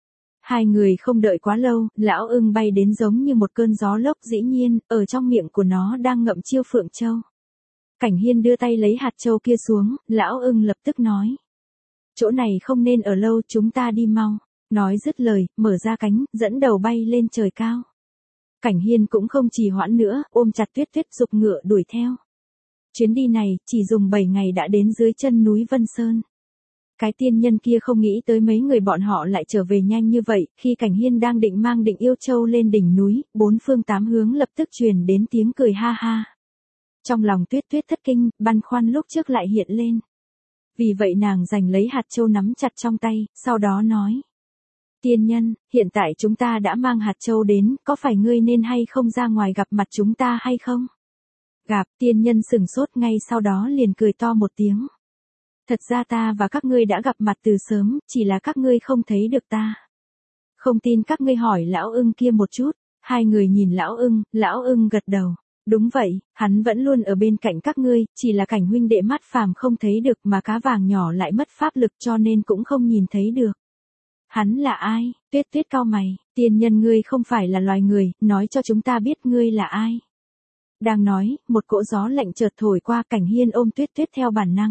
Speaker 1: Hai người không đợi quá lâu, Lão Ưng bay đến giống như một cơn gió lốc, dĩ nhiên, ở trong miệng của nó đang ngậm chiêu phượng châu. Cảnh Hiên đưa tay lấy hạt châu kia xuống, Lão Ưng lập tức nói. Chỗ này không nên ở lâu, chúng ta đi mau. Nói dứt lời, mở ra cánh, dẫn đầu bay lên trời cao. Cảnh Hiên cũng không trì hoãn nữa, ôm chặt Tuyết Tuyết giục ngựa đuổi theo. Chuyến đi này, chỉ dùng bảy ngày đã đến dưới chân núi Vân Sơn. Cái tiên nhân kia không nghĩ tới mấy người bọn họ lại trở về nhanh như vậy, khi Cảnh Hiên đang định mang Định Yêu Châu lên đỉnh núi, bốn phương tám hướng lập tức truyền đến tiếng cười ha ha. Trong lòng Tuyết Tuyết thất kinh, băn khoăn lúc trước lại hiện lên. Vì vậy nàng giành lấy hạt châu nắm chặt trong tay, sau đó nói. Tiên nhân, hiện tại chúng ta đã mang hạt châu đến, có phải ngươi nên hay không ra ngoài gặp mặt chúng ta hay không? Gặp, tiên nhân sửng sốt, ngay sau đó liền cười to một tiếng. Thật ra ta và các ngươi đã gặp mặt từ sớm, chỉ là các ngươi không thấy được ta. Không tin các ngươi hỏi Lão Ưng kia một chút. Hai người nhìn Lão Ưng, Lão Ưng gật đầu. Đúng vậy, hắn vẫn luôn ở bên cạnh các ngươi, chỉ là Cảnh huynh đệ mắt phàm không thấy được mà cá vàng nhỏ lại mất pháp lực cho nên cũng không nhìn thấy được. Hắn là ai? Tuyết Tuyết cau mày, tiên nhân ngươi không phải là loài người, nói cho chúng ta biết ngươi là ai. Đang nói, một cỗ gió lạnh chợt thổi qua, Cảnh Hiên ôm Tuyết Tuyết theo bản năng.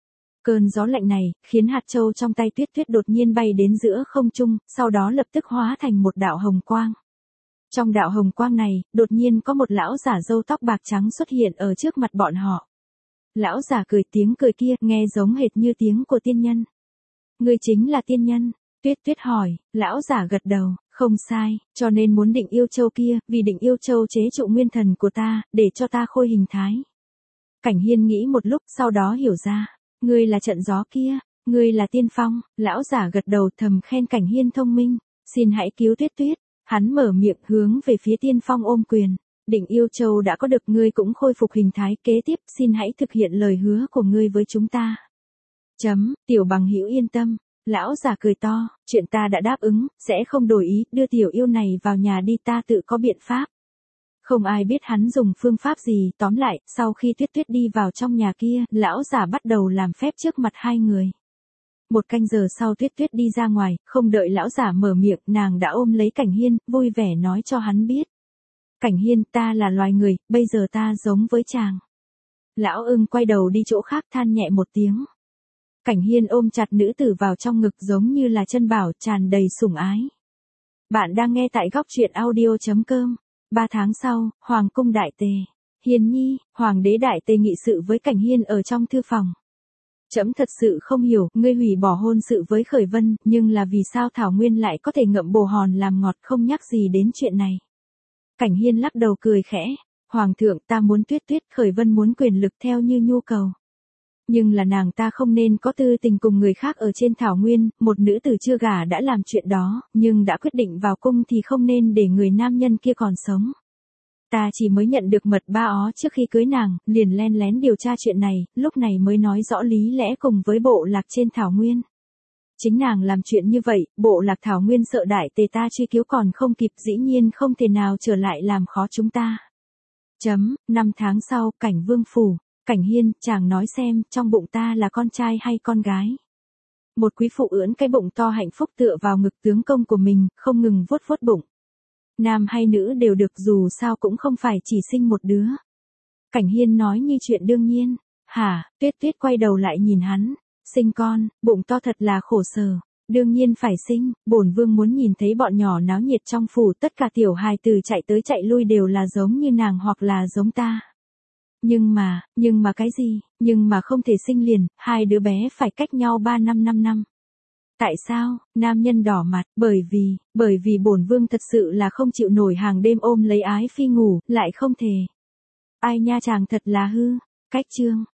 Speaker 1: Cơn gió lạnh này, khiến hạt châu trong tay Tuyết Tuyết đột nhiên bay đến giữa không trung, sau đó lập tức hóa thành một đạo hồng quang. Trong đạo hồng quang này, đột nhiên có một lão giả râu tóc bạc trắng xuất hiện ở trước mặt bọn họ. Lão giả cười, tiếng cười kia, nghe giống hệt như tiếng của tiên nhân. Ngươi chính là tiên nhân? Tuyết Tuyết hỏi, lão giả gật đầu, không sai, cho nên muốn Định Yêu Châu kia, vì Định Yêu Châu chế trụ nguyên thần của ta, để cho ta khôi hình thái. Cảnh Hiên nghĩ một lúc, sau đó hiểu ra. Ngươi là trận gió kia, ngươi là tiên phong, lão giả gật đầu thầm khen Cảnh Hiên thông minh, xin hãy cứu Tuyết Tuyết. Hắn mở miệng hướng về phía tiên phong ôm quyền, Định Yêu Châu đã có được, ngươi cũng khôi phục hình thái, kế tiếp xin hãy thực hiện lời hứa của ngươi với chúng ta. Chấm, tiểu bằng hữu yên tâm, lão giả cười to, chuyện ta đã đáp ứng, sẽ không đổi ý, đưa tiểu yêu này vào nhà đi, ta tự có biện pháp. Không ai biết hắn dùng phương pháp gì, tóm lại, sau khi Tuyết Tuyết đi vào trong nhà kia, lão giả bắt đầu làm phép trước mặt hai người. Một canh giờ sau Tuyết Tuyết đi ra ngoài, không đợi lão giả mở miệng, nàng đã ôm lấy Cảnh Hiên, vui vẻ nói cho hắn biết. Cảnh Hiên, ta là loài người, bây giờ ta giống với chàng. Lão ưng quay đầu đi chỗ khác than nhẹ một tiếng. Cảnh Hiên ôm chặt nữ tử vào trong ngực giống như là chân bảo tràn đầy sủng ái. Bạn đang nghe tại góc truyện audio.com. Ba tháng sau, Hoàng cung đại tề. Hiền nhi, Hoàng đế đại tề nghị sự với Cảnh Hiên ở trong thư phòng. Trẫm thật sự không hiểu, ngươi hủy bỏ hôn sự với Khởi Vân, nhưng là vì sao Thảo Nguyên lại có thể ngậm bồ hòn làm ngọt không nhắc gì đến chuyện này. Cảnh Hiên lắc đầu cười khẽ. Hoàng thượng, ta muốn Tuyết Tuyết, Khởi Vân muốn quyền lực theo như nhu cầu. Nhưng là nàng ta không nên có tư tình cùng người khác ở trên Thảo Nguyên, một nữ tử chưa gả đã làm chuyện đó, nhưng đã quyết định vào cung thì không nên để người nam nhân kia còn sống. Ta chỉ mới nhận được mật ba ó trước khi cưới nàng, liền len lén điều tra chuyện này, lúc này mới nói rõ lý lẽ cùng với bộ lạc trên Thảo Nguyên. Chính nàng làm chuyện như vậy, bộ lạc Thảo Nguyên sợ đại tề ta truy cứu còn không kịp, dĩ nhiên không thể nào trở lại làm khó chúng ta. Chấm, năm tháng sau, Cảnh Vương phủ. Cảnh Hiên, chàng nói xem, trong bụng ta là con trai hay con gái? Một quý phụ ưỡn cái bụng to hạnh phúc tựa vào ngực tướng công của mình, không ngừng vuốt vuốt bụng. Nam hay nữ đều được, dù sao cũng không phải chỉ sinh một đứa. Cảnh Hiên nói như chuyện đương nhiên. Hả? Tuyết Tuyết quay đầu lại nhìn hắn. Sinh con, bụng to thật là khổ sở. Đương nhiên phải sinh, bổn vương muốn nhìn thấy bọn nhỏ náo nhiệt trong phủ, tất cả tiểu hài từ chạy tới chạy lui đều là giống như nàng hoặc là giống ta. Nhưng mà, nhưng mà cái gì, nhưng mà không thể sinh liền, hai đứa bé phải cách nhau ba năm năm năm. Tại sao? Nam nhân đỏ mặt, bởi vì, bởi vì bổn vương thật sự là không chịu nổi hàng đêm ôm lấy ái phi ngủ, lại không thể. Ai nha chàng thật là hư. Cách chương,